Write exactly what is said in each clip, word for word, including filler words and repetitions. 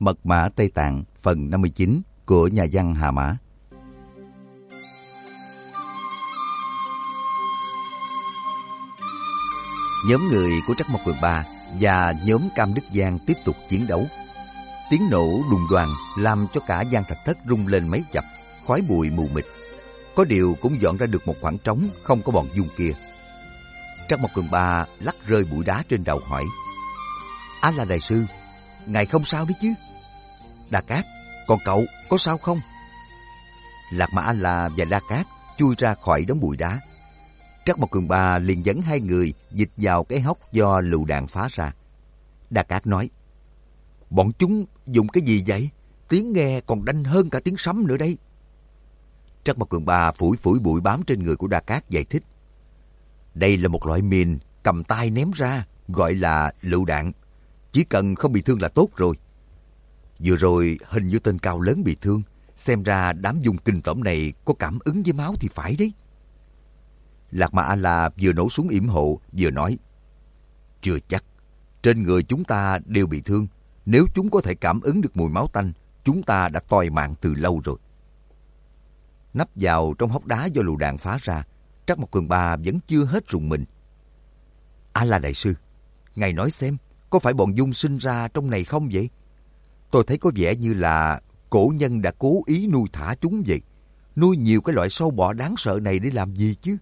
Mật mã Tây Tạng phần năm mươi chín của nhà văn Hà Mã. Nhóm người của Trắc Mộc Cường Ba và nhóm Cam Đức Giang tiếp tục chiến đấu. Tiếng nổ đùng đoàng làm cho cả Giang Thạch Thất rung lên mấy chập, khói bụi mù mịt. Có điều cũng dọn ra được một khoảng trống không có bọn Dung kia. Trắc Mộc Cường Ba lắc rơi bụi đá trên đầu hỏi: "A La Đại Sư, ngài không sao đấy chứ?" "Đa Cát, còn cậu có sao không?" Lạc Mà A La và Đa Cát chui ra khỏi đống bụi đá. Trắc Mộc Cường Ba liền dẫn hai người dịch vào cái hốc do lựu đạn phá ra. Đa Cát nói: "Bọn chúng dùng cái gì vậy? Tiếng nghe còn đanh hơn cả tiếng sấm nữa đây." Trắc Mộc Cường Ba phủi phủi bụi bám trên người của Đa Cát giải thích: "Đây là một loại mìn cầm tay ném ra, gọi là lựu đạn. Chỉ cần không bị thương là tốt rồi. Vừa rồi hình như tên cao lớn bị thương, xem ra đám Dung kinh tởm này có cảm ứng với máu thì phải đấy." Lạc Mà A La vừa nổ súng yểm hộ vừa nói: "Chưa chắc. Trên người chúng ta đều bị thương. Nếu chúng có thể cảm ứng được mùi máu tanh, chúng ta đã toi mạng từ lâu rồi." Nấp vào trong hốc đá do lựu đạn phá ra, Trắc Mộc Cường Ba vẫn chưa hết rùng mình. "A La Đại Sư, ngài nói xem, có phải bọn Dung sinh ra trong này không vậy? Tôi thấy có vẻ như là cổ nhân đã cố ý nuôi thả chúng vậy. Nuôi nhiều cái loại sâu bọ đáng sợ này để làm gì chứ?"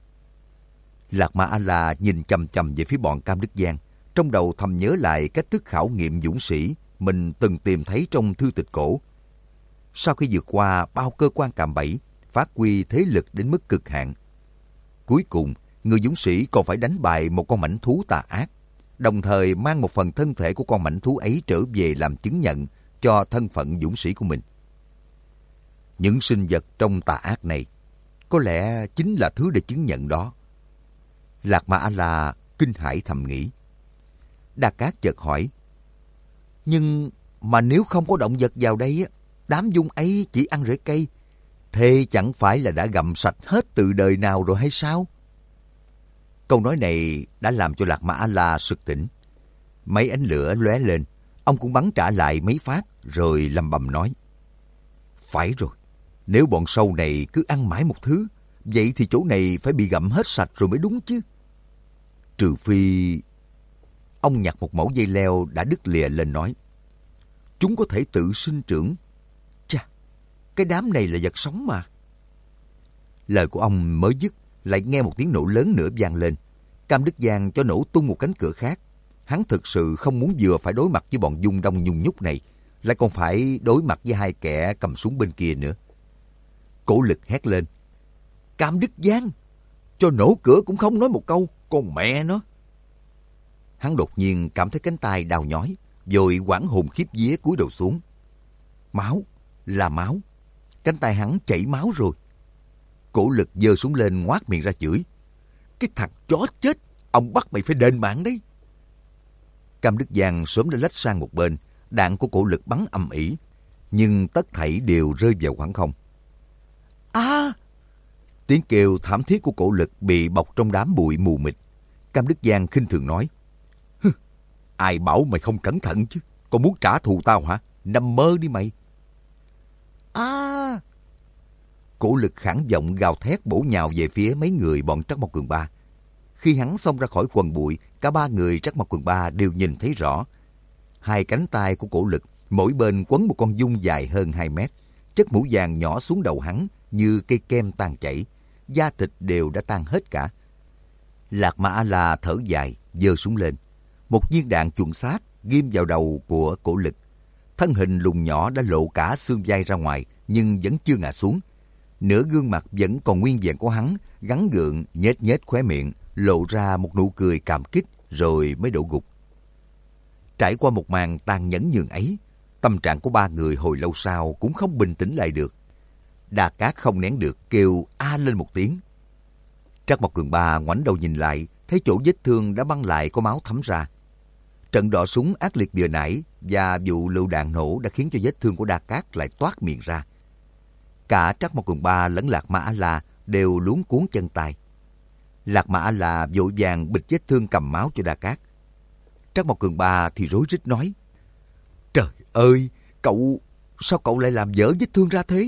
Lạc Mà A La nhìn chằm chằm về phía bọn Cam Đức Giang, trong đầu thầm nhớ lại cách thức khảo nghiệm dũng sĩ mình từng tìm thấy trong thư tịch cổ. Sau khi vượt qua bao cơ quan cạm bẫy, phát huy thế lực đến mức cực hạn, cuối cùng người dũng sĩ còn phải đánh bại một con mãnh thú tà ác, đồng thời mang một phần thân thể của con mãnh thú ấy trở về làm chứng nhận cho thân phận dũng sĩ của mình. Những sinh vật trong tà ác này có lẽ chính là thứ để chứng nhận đó. Lạc Mà A La kinh hãi thầm nghĩ. Đa Cát chợt hỏi: "Nhưng mà nếu không có động vật vào đây, đám Dung ấy chỉ ăn rễ cây, thế chẳng phải là đã gặm sạch hết từ đời nào rồi hay sao?" Câu nói này đã làm cho Lạc Mà A La sực tỉnh. Mấy ánh lửa lóe lên, ông cũng bắn trả lại mấy phát rồi lầm bầm nói: "Phải rồi, nếu bọn sâu này cứ ăn mãi một thứ, vậy thì chỗ này phải bị gặm hết sạch rồi mới đúng chứ. Trừ phi..." Ông nhặt một mẩu dây leo đã đứt lìa lên nói: "Chúng có thể tự sinh trưởng. Chà, cái đám này là vật sống mà." Lời của ông mới dứt, lại nghe một tiếng nổ lớn nữa vang lên. Cam Đức Giang cho nổ tung một cánh cửa khác. Hắn thực sự không muốn vừa phải đối mặt với bọn Dung đông nhung nhúc này, lại còn phải đối mặt với hai kẻ cầm súng bên kia nữa. Cổ Lực hét lên: "Cam Đức Giang, cho nổ cửa cũng không nói một câu, con mẹ nó!" Hắn đột nhiên cảm thấy cánh tay đau nhói, rồi hoảng hồn khiếp vía cúi đầu xuống. Máu, là máu. Cánh tay hắn chảy máu rồi. Cổ Lực giơ súng lên ngoác miệng ra chửi: "Cái thằng chó chết, ông bắt mày phải đền mạng đấy." Cam Đức Giang sớm đã lách sang một bên, đạn của Cổ Lực bắn ầm ĩ, nhưng tất thảy đều rơi vào khoảng không. "A!" Tiếng kêu thảm thiết của Cổ Lực bị bọc trong đám bụi mù mịt. Cam Đức Giang khinh thường nói: "Hừ, ai bảo mày không cẩn thận chứ? Còn muốn trả thù tao hả? Nằm mơ đi mày." "A!" Cổ Lực khản giọng gào thét bổ nhào về phía mấy người bọn Trắc Mộc Cường Ba. Khi hắn xông ra khỏi quần bụi, cả ba người Trắc Mộc Cường Ba đều nhìn thấy rõ. Hai cánh tay của Cổ Lực, mỗi bên quấn một con Dung dài hơn hai mét. Chất mũ vàng nhỏ xuống đầu hắn như cây kem tan chảy, da thịt đều đã tan hết cả. Lạc Mà A La thở dài, giơ súng lên. Một viên đạn chuẩn xác ghim vào đầu của Cổ Lực. Thân hình lùn nhỏ đã lộ cả xương vai ra ngoài, nhưng vẫn chưa ngã xuống. Nửa gương mặt vẫn còn nguyên vẹn của hắn, gắn gượng, nhếch nhếch khóe miệng, lộ ra một nụ cười cảm kích rồi mới đổ gục. Trải qua một màn tàn nhẫn nhường ấy, tâm trạng của ba người hồi lâu sau cũng không bình tĩnh lại được. Đa Cát không nén được kêu a lên một tiếng. Trắc Mộc Cường Ba ngoảnh đầu nhìn lại, thấy chỗ vết thương đã băng lại có máu thấm ra. Trận đọ súng ác liệt vừa nãy và vụ lựu đạn nổ đã khiến cho vết thương của Đa Cát lại toát miệng ra. Cả Trắc Mộc Cường Ba lẫn Lạc Mà A La đều luống cuống chân tay. Lạc Mà A La vội vàng bịt vết thương cầm máu cho Đa Cát. Trắc Mộc Cường Ba thì rối rít nói: Trời ơi, cậu, sao cậu lại làm dở vết thương ra thế?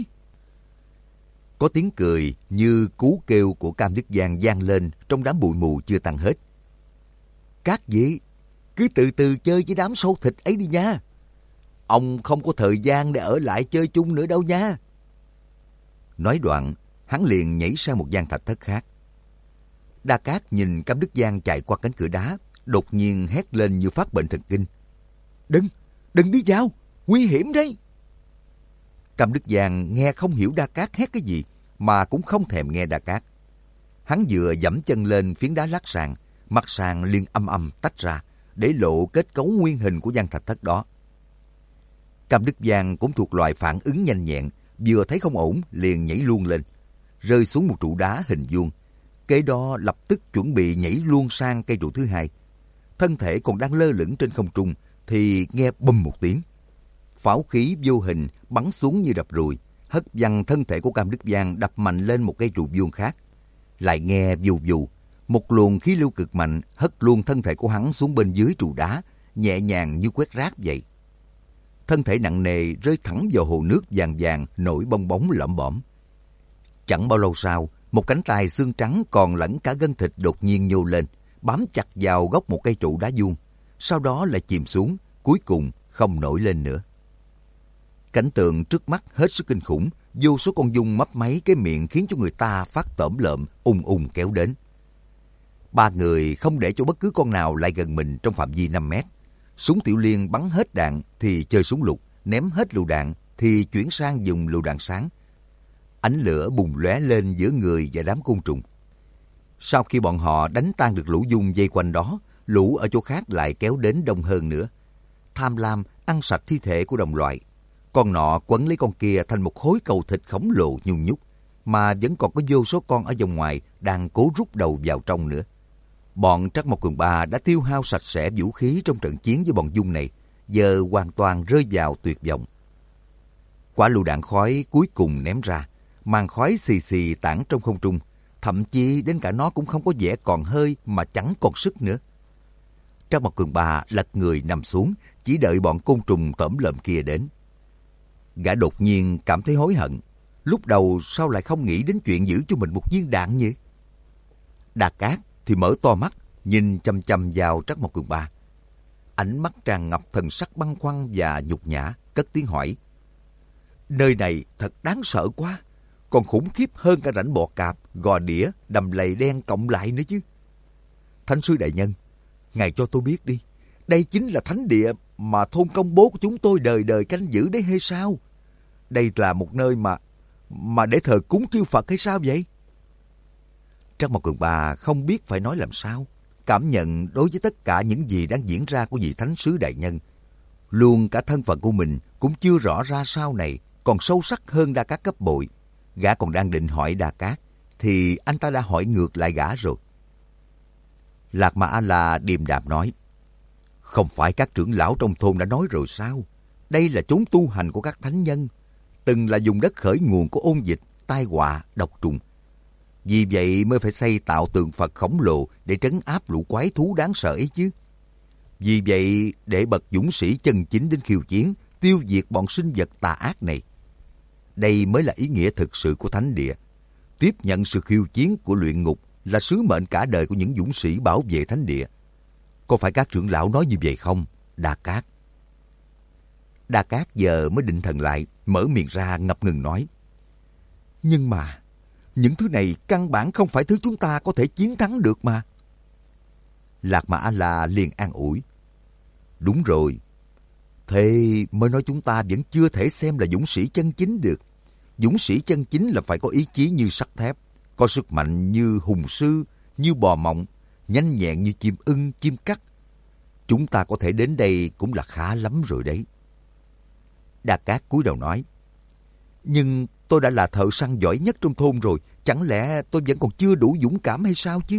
Có tiếng cười như cú kêu của Cam Đức Giang vang lên trong đám bụi mù chưa tan hết. Các vị, cứ từ từ chơi với đám sâu thịt ấy đi nha. Ông không có thời gian để ở lại chơi chung nữa đâu nha. Nói đoạn, hắn liền nhảy sang một gian thạch thất khác. Đa Cát nhìn Cam Đức Giang chạy qua cánh cửa đá, đột nhiên hét lên như phát bệnh thần kinh. Đừng, đừng đi vào, nguy hiểm đấy. Cam Đức Giang nghe không hiểu Đa Cát hét cái gì, mà cũng không thèm nghe Đa Cát. Hắn vừa dẫm chân lên phiến đá lát sàn, mặt sàn liền âm âm tách ra, để lộ kết cấu nguyên hình của gian thạch thất đó. Cam Đức Giang cũng thuộc loại phản ứng nhanh nhẹn, vừa thấy không ổn liền nhảy luôn lên, rơi xuống một trụ đá hình vuông. Kế đó lập tức chuẩn bị nhảy luôn sang cây trụ thứ hai. Thân thể còn đang lơ lửng trên không trung thì nghe bùm một tiếng. Pháo khí vô hình bắn xuống như đập ruồi, hất văng thân thể của Cam Đức Giang đập mạnh lên một cây trụ vuông khác. Lại nghe vù vù, một luồng khí lưu cực mạnh hất luôn thân thể của hắn xuống bên dưới trụ đá, nhẹ nhàng như quét rác vậy. Thân thể nặng nề rơi thẳng vào hồ nước vàng vàng nổi bong bóng lởm bõm. Chẳng bao lâu sau, một cánh tay xương trắng còn lẫn cả gân thịt đột nhiên nhô lên, bám chặt vào gốc một cây trụ đá vuông, sau đó lại chìm xuống, cuối cùng không nổi lên nữa. Cảnh tượng trước mắt hết sức kinh khủng, vô số con giun mấp máy cái miệng khiến cho người ta phát tởm lợm, ùng ùng kéo đến. Ba người không để cho bất cứ con nào lại gần mình trong phạm vi năm mét. Súng Tiểu Liên bắn hết đạn thì chơi súng lục, ném hết lựu đạn thì chuyển sang dùng lựu đạn sáng. Ánh lửa bùng lóe lên giữa người và đám côn trùng. Sau khi bọn họ đánh tan được lũ giun dây quanh đó, lũ ở chỗ khác lại kéo đến đông hơn nữa. Tham lam ăn sạch thi thể của đồng loại. Con nọ quấn lấy con kia thành một khối cầu thịt khổng lồ nhung nhúc, mà vẫn còn có vô số con ở vòng ngoài đang cố rút đầu vào trong nữa. Bọn Trắc Mộc Cường Ba đã tiêu hao sạch sẽ vũ khí trong trận chiến với bọn giun này, giờ hoàn toàn rơi vào tuyệt vọng. Quả lựu đạn khói cuối cùng ném ra, màn khói xì xì tản trong không trung, thậm chí đến cả nó cũng không có vẻ còn hơi mà chẳng còn sức nữa. Trắc Mộc Cường Ba lật người nằm xuống, chỉ đợi bọn côn trùng tởm lợm kia đến. Gã đột nhiên cảm thấy hối hận, lúc đầu sao lại không nghĩ đến chuyện giữ cho mình một viên đạn nhỉ? Đa Cát thì mở to mắt, nhìn chăm chăm vào Trắc Mộc Cường Ba. Ánh mắt tràn ngập thần sắc băn khoăn và nhục nhã, cất tiếng hỏi. Nơi này thật đáng sợ quá, còn khủng khiếp hơn cả rãnh bọ cạp, gò đĩa, đầm lầy đen cộng lại nữa chứ. Thánh sư đại nhân, ngài cho tôi biết đi, đây chính là thánh địa mà thôn công bố của chúng tôi đời đời canh giữ đấy hay sao? Đây là một nơi mà mà để thờ cúng chư Phật hay sao vậy? Trắc Mộc Cường Ba không biết phải nói làm sao, cảm nhận đối với tất cả những gì đang diễn ra của vị thánh sứ đại nhân. Luôn cả thân phận của mình cũng chưa rõ ra sau này, còn sâu sắc hơn Đa Cát gấp bội. Gã còn đang định hỏi Đa Cát, thì anh ta đã hỏi ngược lại gã rồi. Lạc Ma A-la điềm đạm nói, không phải các trưởng lão trong thôn đã nói rồi sao? Đây là chốn tu hành của các thánh nhân, từng là vùng đất khởi nguồn của ôn dịch, tai họa, độc trùng. Vì vậy mới phải xây tạo tượng Phật khổng lồ để trấn áp lũ quái thú đáng sợ ấy chứ. Vì vậy để bậc dũng sĩ chân chính đến khiêu chiến, tiêu diệt bọn sinh vật tà ác này. Đây mới là ý nghĩa thực sự của thánh địa. Tiếp nhận sự khiêu chiến của luyện ngục là sứ mệnh cả đời của những dũng sĩ bảo vệ thánh địa. Có phải các trưởng lão nói như vậy không, Đa Cát? Đa Cát giờ mới định thần lại, mở miệng ra ngập ngừng nói. Nhưng mà, những thứ này căn bản không phải thứ chúng ta có thể chiến thắng được mà. Lạc Ma A-la liền an ủi. Đúng rồi. Thế mới nói chúng ta vẫn chưa thể xem là dũng sĩ chân chính được. Dũng sĩ chân chính là phải có ý chí như sắt thép, có sức mạnh như hùng sư, như bò mộng, nhanh nhẹn như chim ưng, chim cắt. Chúng ta có thể đến đây cũng là khá lắm rồi đấy. Đa Cát cúi đầu nói. Nhưng tôi đã là thợ săn giỏi nhất trong thôn rồi, chẳng lẽ tôi vẫn còn chưa đủ dũng cảm hay sao chứ?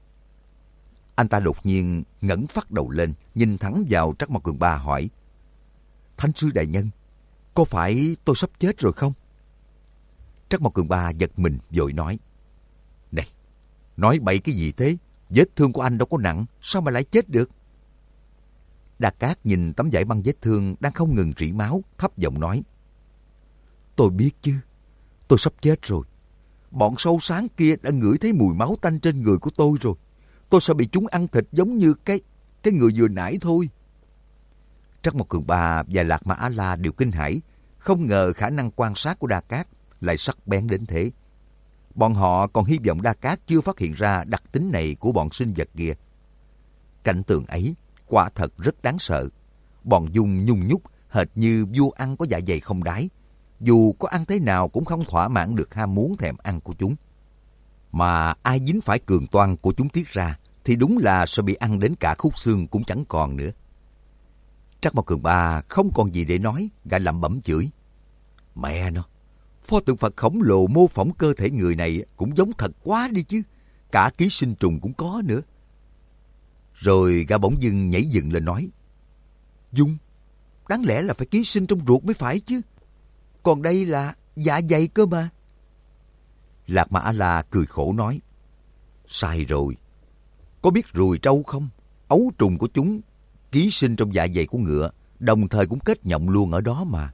Anh ta đột nhiên ngẩng phát đầu lên, nhìn thẳng vào Trắc Mộc Cường Ba hỏi. Thánh sư đại nhân, có phải tôi sắp chết rồi không? Trắc Mộc Cường Ba giật mình vội nói. Này, nói bậy cái gì thế? Vết thương của anh đâu có nặng, sao mà lại chết được? Đa Cát nhìn tấm vải băng vết thương đang không ngừng rỉ máu, thấp giọng nói. Tôi biết chứ, tôi sắp chết rồi. Bọn sâu sáng kia đã ngửi thấy mùi máu tanh trên người của tôi rồi. Tôi sẽ bị chúng ăn thịt giống như cái cái người vừa nãy thôi. Trắc Mộc Cường Ba và Lạc Ma A-la đều kinh hãi, không ngờ khả năng quan sát của Đa Cát lại sắc bén đến thế. Bọn họ còn hy vọng Đa Cát chưa phát hiện ra đặc tính này của bọn sinh vật kia. Cảnh tượng ấy quả thật rất đáng sợ. Bọn Dung nhung nhúc hệt như vua ăn có dạ dày không đáy. Dù có ăn thế nào cũng không thỏa mãn được ham muốn thèm ăn của chúng. Mà ai dính phải cường toan của chúng tiết ra thì đúng là sẽ bị ăn đến cả khúc xương cũng chẳng còn nữa. Trắc Mộc Cường Ba không còn gì để nói, gã lẩm bẩm chửi. Mẹ nó, pho tượng Phật khổng lồ mô phỏng cơ thể người này cũng giống thật quá đi chứ. Cả ký sinh trùng cũng có nữa. Rồi gã bỗng dưng nhảy dựng lên nói. Dung, đáng lẽ là phải ký sinh trong ruột mới phải chứ. Còn đây là dạ dày cơ mà. Lạc Ma A-la cười khổ nói. Sai rồi. Có biết ruồi trâu không? Ấu trùng của chúng ký sinh trong dạ dày của ngựa, đồng thời cũng kết nhộng luôn ở đó mà.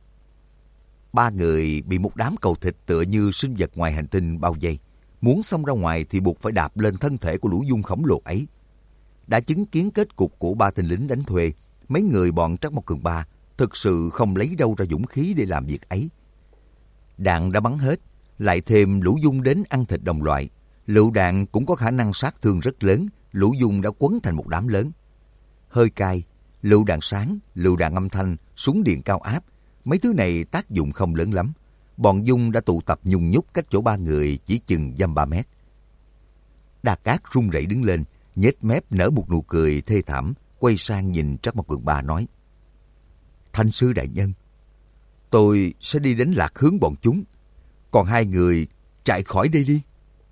Ba người bị một đám cầu thịt tựa như sinh vật ngoài hành tinh bao vây. Muốn xông ra ngoài thì buộc phải đạp lên thân thể của lũ Dung khổng lồ ấy. Đã chứng kiến kết cục của ba tên lính đánh thuê, mấy người bọn Trắc Mộc Cường Ba thực sự không lấy đâu ra dũng khí để làm việc ấy. Đạn đã bắn hết, lại thêm lũ Dung đến ăn thịt đồng loại. Lựu đạn cũng có khả năng sát thương rất lớn, lũ Dung đã quấn thành một đám lớn. Hơi cay, lựu đạn sáng, lựu đạn âm thanh, súng điện cao áp, mấy thứ này tác dụng không lớn lắm. Bọn Dung đã tụ tập nhung nhúc cách chỗ ba người chỉ chừng dăm ba mét. Đa Cát run rẩy đứng lên, nhếch mép nở một nụ cười thê thảm, quay sang nhìn Trắc Mộc Cường Ba nói. Thanh sư đại nhân, tôi sẽ đi đánh lạc hướng bọn chúng, còn hai người chạy khỏi đây đi.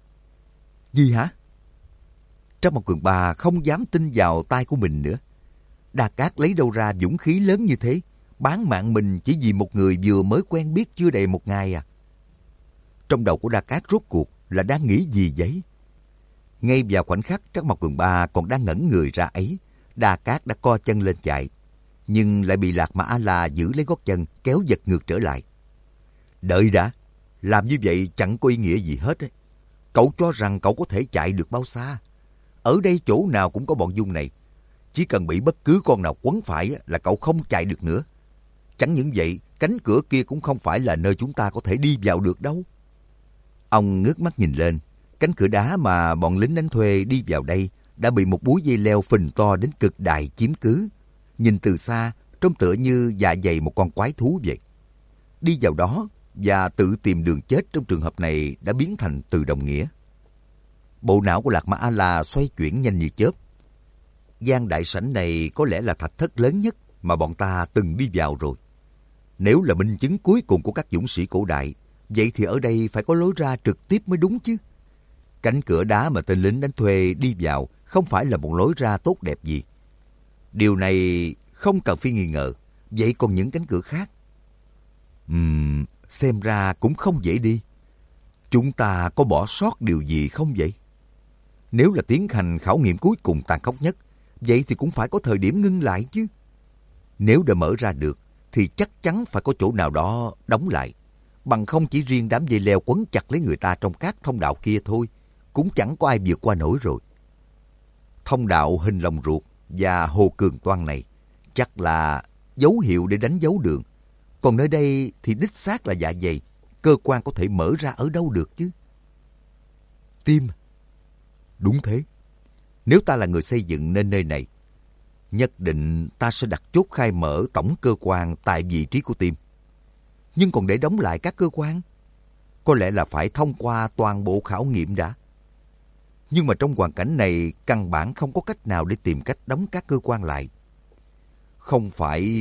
Gì hả? Trắc Mộc Cường Ba không dám tin vào tai của mình nữa. Đa Cát lấy đâu ra dũng khí lớn như thế, bán mạng mình chỉ vì một người vừa mới quen biết chưa đầy một ngày à? Trong đầu của Đa Cát rốt cuộc là đang nghĩ gì vậy? Ngay vào khoảnh khắc Trắc Mộc Cường Ba còn đang ngẩn người ra ấy, Đa Cát đã co chân lên chạy, nhưng lại bị Lạc Ma A-la giữ lấy gót chân kéo giật ngược trở lại. Đợi đã, làm như vậy chẳng có ý nghĩa gì hết ấy. Cậu cho rằng cậu có thể chạy được bao xa? Ở đây chỗ nào cũng có bọn Dung này. Chỉ cần bị bất cứ con nào quấn phải là cậu không chạy được nữa. Chẳng những vậy, cánh cửa kia cũng không phải là nơi chúng ta có thể đi vào được đâu. Ông ngước mắt nhìn lên, cánh cửa đá mà bọn lính đánh thuê đi vào đây đã bị một búi dây leo phình to đến cực đại chiếm cứ. Nhìn từ xa, trông tựa như dạ dày một con quái thú vậy. Đi vào đó và tự tìm đường chết trong trường hợp này đã biến thành từ đồng nghĩa. Bộ não của Lạc Ma A-la xoay chuyển nhanh như chớp. Gian đại sảnh này có lẽ là thạch thất lớn nhất mà bọn ta từng đi vào rồi. Nếu là minh chứng cuối cùng của các dũng sĩ cổ đại, vậy thì ở đây phải có lối ra trực tiếp mới đúng chứ. Cánh cửa đá mà tên lính đánh thuê đi vào không phải là một lối ra tốt đẹp gì. Điều này không cần phải nghi ngờ. Vậy còn những cánh cửa khác? Ừm, xem ra cũng không dễ đi. Chúng ta có bỏ sót điều gì không vậy? Nếu là tiến hành khảo nghiệm cuối cùng tàn khốc nhất, vậy thì cũng phải có thời điểm ngưng lại chứ. Nếu đã mở ra được, thì chắc chắn phải có chỗ nào đó đóng lại. Bằng không chỉ riêng đám dây leo quấn chặt lấy người ta trong các thông đạo kia thôi, cũng chẳng có ai vượt qua nổi rồi. Thông đạo hình lồng ruột và hồ cường toan này chắc là dấu hiệu để đánh dấu đường. Còn nơi đây thì đích xác là dạ dày, cơ quan có thể mở ra ở đâu được chứ? Tim. Đúng thế. Nếu ta là người xây dựng nên nơi này, nhất định ta sẽ đặt chốt khai mở tổng cơ quan tại vị trí của tim. Nhưng còn để đóng lại các cơ quan, có lẽ là phải thông qua toàn bộ khảo nghiệm đã. Nhưng mà trong hoàn cảnh này, căn bản không có cách nào để tìm cách đóng các cơ quan lại. Không phải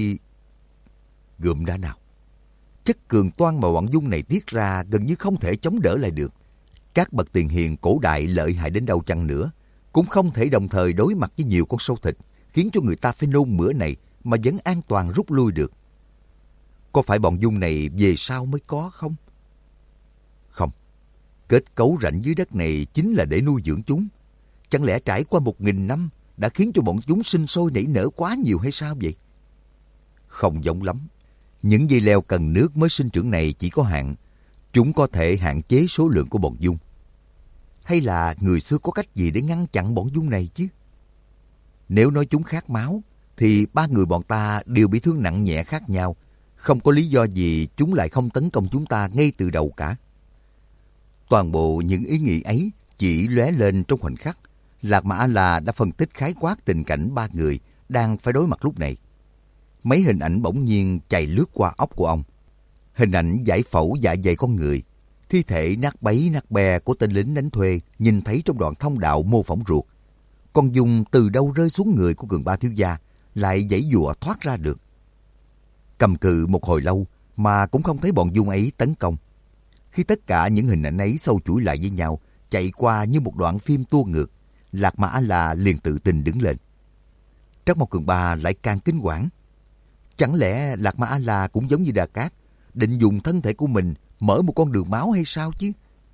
gượm đá nào. Chất cường toan mà bọn Dung này tiết ra gần như không thể chống đỡ lại được. Các bậc tiền hiền cổ đại lợi hại đến đâu chăng nữa, cũng không thể đồng thời đối mặt với nhiều con sâu thịt, khiến cho người ta phải nôn mửa này mà vẫn an toàn rút lui được. Có phải bọn Dung này về sau mới có không? Không. Kết cấu rãnh dưới đất này chính là để nuôi dưỡng chúng. Chẳng lẽ trải qua một nghìn năm, đã khiến cho bọn chúng sinh sôi nảy nở quá nhiều hay sao vậy? Không giống lắm. Những dây leo cần nước mới sinh trưởng này chỉ có hạn. Chúng có thể hạn chế số lượng của bọn giun. Hay là người xưa có cách gì để ngăn chặn bọn giun này chứ? Nếu nói chúng khát máu, thì ba người bọn ta đều bị thương nặng nhẹ khác nhau. Không có lý do gì chúng lại không tấn công chúng ta ngay từ đầu cả. Toàn bộ những ý nghĩ ấy chỉ lóe lên trong khoảnh khắc. Lạc Mà A-la đã phân tích khái quát tình cảnh ba người đang phải đối mặt lúc này. Mấy hình ảnh bỗng nhiên chạy lướt qua óc của ông. Hình ảnh giải phẫu dạ dày con người, thi thể nát bấy nát bè của tên lính đánh thuê nhìn thấy trong đoạn thông đạo mô phỏng ruột. Con giun từ đâu rơi xuống người của Cường Ba thiếu gia, lại giãy giụa thoát ra được. Cầm cự một hồi lâu mà cũng không thấy bọn giun ấy tấn công. Khi tất cả những hình ảnh ấy sâu chuỗi lại với nhau, chạy qua như một đoạn phim tua ngược, Lạc Mà A-la liền tự tin đứng lên. Trắc Mộc Cường Ba lại càng kinh quản. Chẳng lẽ Lạc Mà A-la cũng giống như Đa Cát, định dùng thân thể của mình mở một con đường máu hay sao chứ?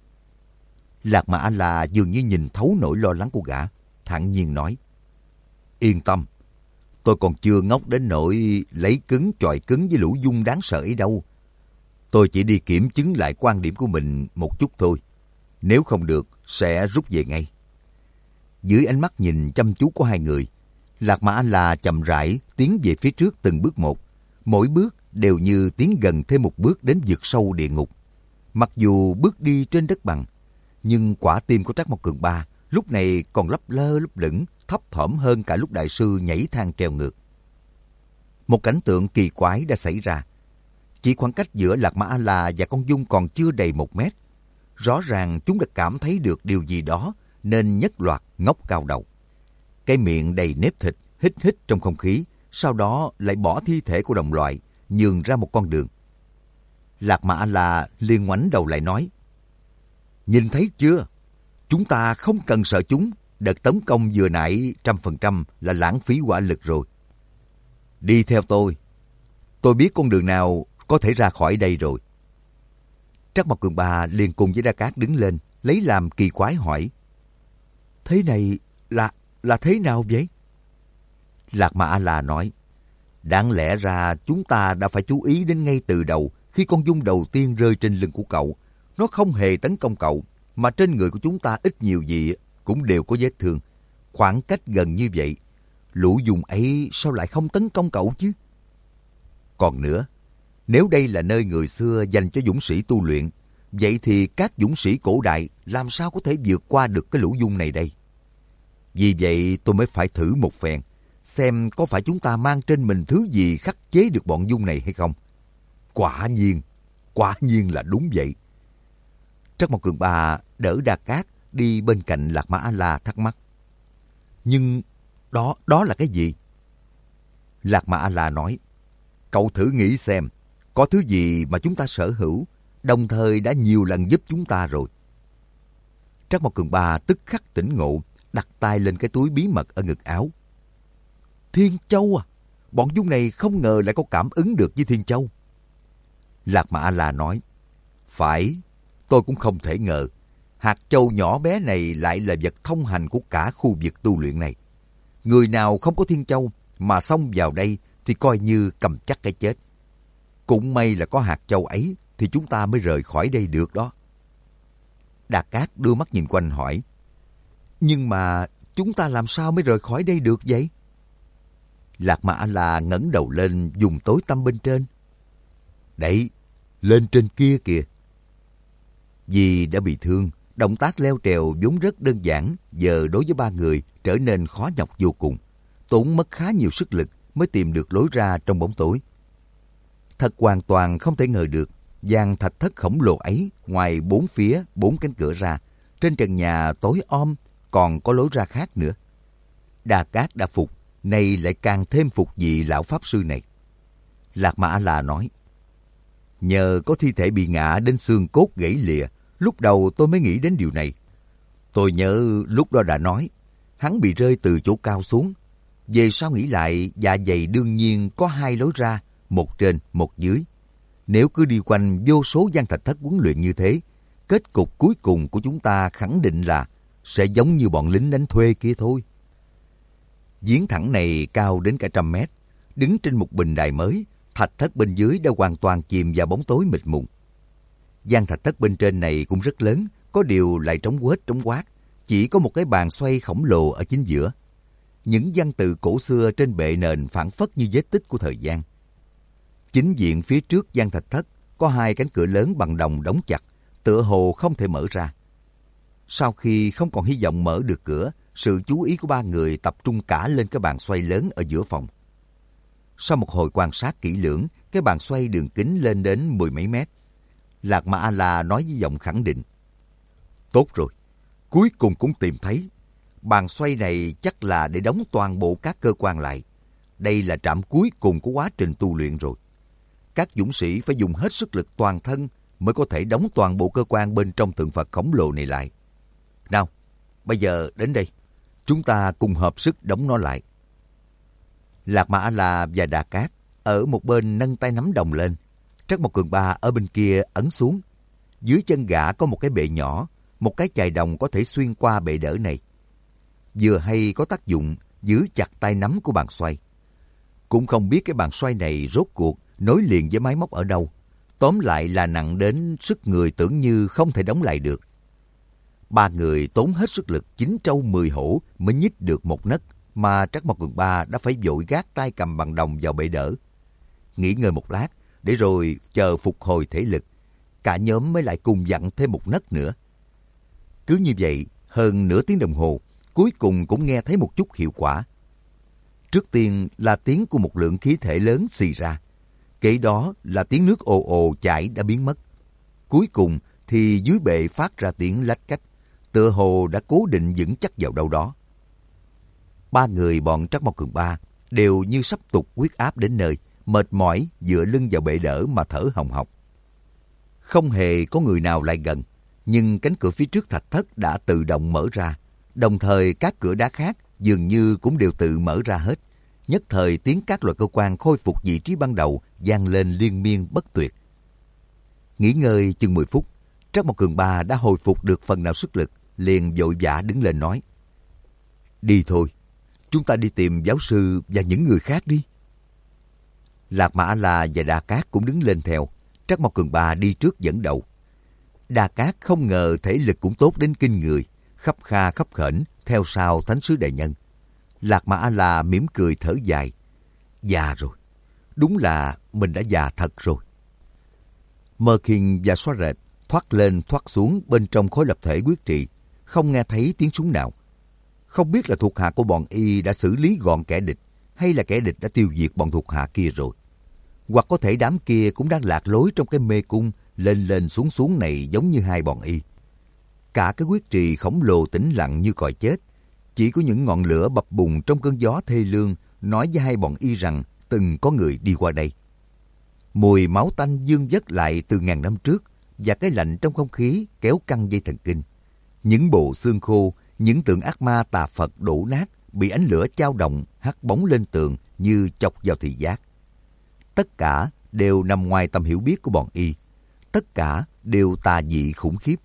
Lạc Mà A-la dường như nhìn thấu nỗi lo lắng của gã, thản nhiên nói: Yên tâm, tôi còn chưa ngốc đến nỗi lấy cứng chọi cứng với lũ giun đáng sợ ấy đâu. Tôi chỉ đi kiểm chứng lại quan điểm của mình một chút thôi. Nếu không được, sẽ rút về ngay. Dưới ánh mắt nhìn chăm chú của hai người, Lạc Mà A-la chậm rãi tiến về phía trước từng bước một. Mỗi bước đều như tiến gần thêm một bước đến vực sâu địa ngục. Mặc dù bước đi trên đất bằng, nhưng quả tim của Trắc Mộc Cường Ba lúc này còn lấp lơ lấp lửng, thấp thỏm hơn cả lúc đại sư nhảy thang treo ngược. Một cảnh tượng kỳ quái đã xảy ra. Chỉ khoảng cách giữa Lạc Mà A-la và con giun còn chưa đầy một mét. Rõ ràng chúng đã cảm thấy được điều gì đó nên nhất loạt ngóc cao đầu. Cái miệng đầy nếp thịt hít hít trong không khí, sau đó lại bỏ thi thể của đồng loại, nhường ra một con đường. Lạc Mà A-la liền ngoảnh đầu lại nói: Nhìn thấy chưa? Chúng ta không cần sợ chúng. Đợt tấn công vừa nãy trăm phần trăm là lãng phí hỏa lực rồi. Đi theo tôi. Tôi biết con đường nào có thể ra khỏi đây rồi. Trắc Mộc Cường Ba liền cùng với Đa Cát đứng lên, lấy làm kỳ quái hỏi: Thế này là là thế nào vậy? Lạc Mà A-la nói: Đáng lẽ ra chúng ta đã phải chú ý đến ngay từ đầu khi con giun đầu tiên rơi trên lưng của cậu. Nó không hề tấn công cậu, mà trên người của chúng ta ít nhiều gì cũng đều có vết thương. Khoảng cách gần như vậy, lũ giun ấy sao lại không tấn công cậu chứ? Còn nữa, nếu đây là nơi người xưa dành cho dũng sĩ tu luyện, vậy thì các dũng sĩ cổ đại làm sao có thể vượt qua được cái lũ giun này đây? Vì vậy tôi mới phải thử một phen, xem có phải chúng ta mang trên mình thứ gì khắc chế được bọn giun này hay không. Quả nhiên, quả nhiên là đúng vậy. Trắc Mộc Cường Ba đỡ Đa Cát đi bên cạnh Lạc Mà A-la thắc mắc: Nhưng đó, đó là cái gì? Lạc Mà A-la nói: Cậu thử nghĩ xem, có thứ gì mà chúng ta sở hữu, đồng thời đã nhiều lần giúp chúng ta rồi. Trắc Mộc Cường Ba tức khắc tỉnh ngộ, đặt tay lên cái túi bí mật ở ngực áo. Thiên Châu à? Bọn giun này không ngờ lại có cảm ứng được với Thiên Châu. Lạc Mà A-la nói: Phải, tôi cũng không thể ngờ. Hạt châu nhỏ bé này lại là vật thông hành của cả khu vực tu luyện này. Người nào không có Thiên Châu mà xông vào đây thì coi như cầm chắc cái chết. Cũng may là có hạt châu ấy thì chúng ta mới rời khỏi đây được đó. Đa Cát đưa mắt nhìn quanh hỏi: Nhưng mà chúng ta làm sao mới rời khỏi đây được vậy? Lạc Mà A-la ngẩng đầu lên dùng tối tăm bên trên. Đấy, lên trên kia kìa. Vì đã bị thương, động tác leo trèo vốn rất đơn giản, giờ đối với ba người trở nên khó nhọc vô cùng. Tốn mất khá nhiều sức lực mới tìm được lối ra trong bóng tối. Thật hoàn toàn không thể ngờ được, gian thạch thất khổng lồ ấy, ngoài bốn phía, bốn cánh cửa ra, trên trần nhà tối om còn có lối ra khác nữa. Đa Cát đã phục, nay lại càng thêm phục vị lão pháp sư này. Lạc Mà A-la nói: Nhờ có thi thể bị ngã đến xương cốt gãy lìa, lúc đầu tôi mới nghĩ đến điều này. Tôi nhớ lúc đó đã nói, hắn bị rơi từ chỗ cao xuống. Về sau nghĩ lại, dạ dày đương nhiên có hai lối ra, một trên, một dưới. Nếu cứ đi quanh vô số gian thạch thất huấn luyện như thế, kết cục cuối cùng của chúng ta khẳng định là sẽ giống như bọn lính đánh thuê kia thôi. Giếng thẳng này cao đến cả trăm mét. Đứng trên một bình đài mới, thạch thất bên dưới đã hoàn toàn chìm vào bóng tối mịt mùng. Gian thạch thất bên trên này cũng rất lớn, có điều lại trống quết trống quát. Chỉ có một cái bàn xoay khổng lồ ở chính giữa. Những văn tự cổ xưa trên bệ nền phảng phất như vết tích của thời gian. Chính diện phía trước gian thạch thất có hai cánh cửa lớn bằng đồng đóng chặt, tựa hồ không thể mở ra. Sau khi không còn hy vọng mở được cửa, sự chú ý của ba người tập trung cả lên cái bàn xoay lớn ở giữa phòng. Sau một hồi quan sát kỹ lưỡng, cái bàn xoay đường kính lên đến mười mấy mét. Lạc Ma A-la nói với giọng khẳng định. Tốt rồi, cuối cùng cũng tìm thấy. Bàn xoay này chắc là để đóng toàn bộ các cơ quan lại. Đây là trạm cuối cùng của quá trình tu luyện rồi. Các dũng sĩ phải dùng hết sức lực toàn thân mới có thể đóng toàn bộ cơ quan bên trong tượng Phật khổng lồ này lại. Nào, bây giờ đến đây, chúng ta cùng hợp sức đóng nó lại. Lạc Ma A-la và Đà Cát ở một bên nâng tay nắm đồng lên. Trắc Mộc Cường Ba ở bên kia ấn xuống. Dưới chân gã có một cái bệ nhỏ, một cái chài đồng có thể xuyên qua bệ đỡ này. Vừa hay có tác dụng giữ chặt tay nắm của bàn xoay. Cũng không biết cái bàn xoay này rốt cuộc nối liền với máy móc ở đâu. Tóm lại là nặng đến sức người tưởng như không thể đóng lại được. Ba người tốn hết sức lực chín trâu mười hổ mới nhích được một nấc mà Trắc Mộc Cường Ba đã phải vội gác tay cầm bằng đồng vào bệ đỡ. Nghỉ ngơi một lát để rồi chờ phục hồi thể lực. Cả nhóm mới lại cùng dặn thêm một nấc nữa. Cứ như vậy, hơn nửa tiếng đồng hồ, cuối cùng cũng nghe thấy một chút hiệu quả. Trước tiên là tiếng của một lượng khí thể lớn xì ra. Kế đó là tiếng nước ồ ồ chảy đã biến mất. Cuối cùng thì dưới bệ phát ra tiếng lách cách, tựa hồ đã cố định vững chắc vào đâu đó. Ba người bọn Trắc Mộc Cường Ba đều như sắp tụt huyết áp đến nơi, mệt mỏi dựa lưng vào bệ đỡ mà thở hồng hộc. Không hề có người nào lại gần, nhưng cánh cửa phía trước thạch thất đã tự động mở ra. Đồng thời các cửa đá khác dường như cũng đều tự mở ra hết. Nhất thời tiếng các loại cơ quan khôi phục vị trí ban đầu vang lên liên miên bất tuyệt. Nghỉ ngơi chừng mười phút, Trắc Mộc Cường Ba đã hồi phục được phần nào sức lực, liền vội vã đứng lên nói. Đi thôi, chúng ta đi tìm giáo sư và những người khác đi. Lạc Ma A-la và Đa Cát cũng đứng lên theo. Trắc Mộc Cường Ba đi trước dẫn đầu. Đa Cát không ngờ thể lực cũng tốt đến kinh người, khấp kha khấp khểnh theo sau thánh sứ đại nhân. Lạc Ma A-la mỉm cười thở dài. Già rồi, đúng là mình đã già thật rồi. Mơ Khiên và Xóa Rệt thoát lên thoát xuống bên trong khối lập thể quyết trị, không nghe thấy tiếng súng nào. Không biết là thuộc hạ của bọn y đã xử lý gọn kẻ địch, hay là kẻ địch đã tiêu diệt bọn thuộc hạ kia rồi. Hoặc có thể đám kia cũng đang lạc lối trong cái mê cung lên lên xuống xuống này giống như hai bọn y. Cả cái quyết trì khổng lồ tĩnh lặng như còi chết. Chỉ có những ngọn lửa bập bùng trong cơn gió thê lương nói với hai bọn y rằng từng có người đi qua đây. Mùi máu tanh dương vất lại từ ngàn năm trước và cái lạnh trong không khí kéo căng dây thần kinh. Những bộ xương khô, những tượng ác ma tà Phật đổ nát bị ánh lửa chao động hắt bóng lên tường như chọc vào thị giác. Tất cả đều nằm ngoài tầm hiểu biết của bọn y. Tất cả đều tà dị khủng khiếp.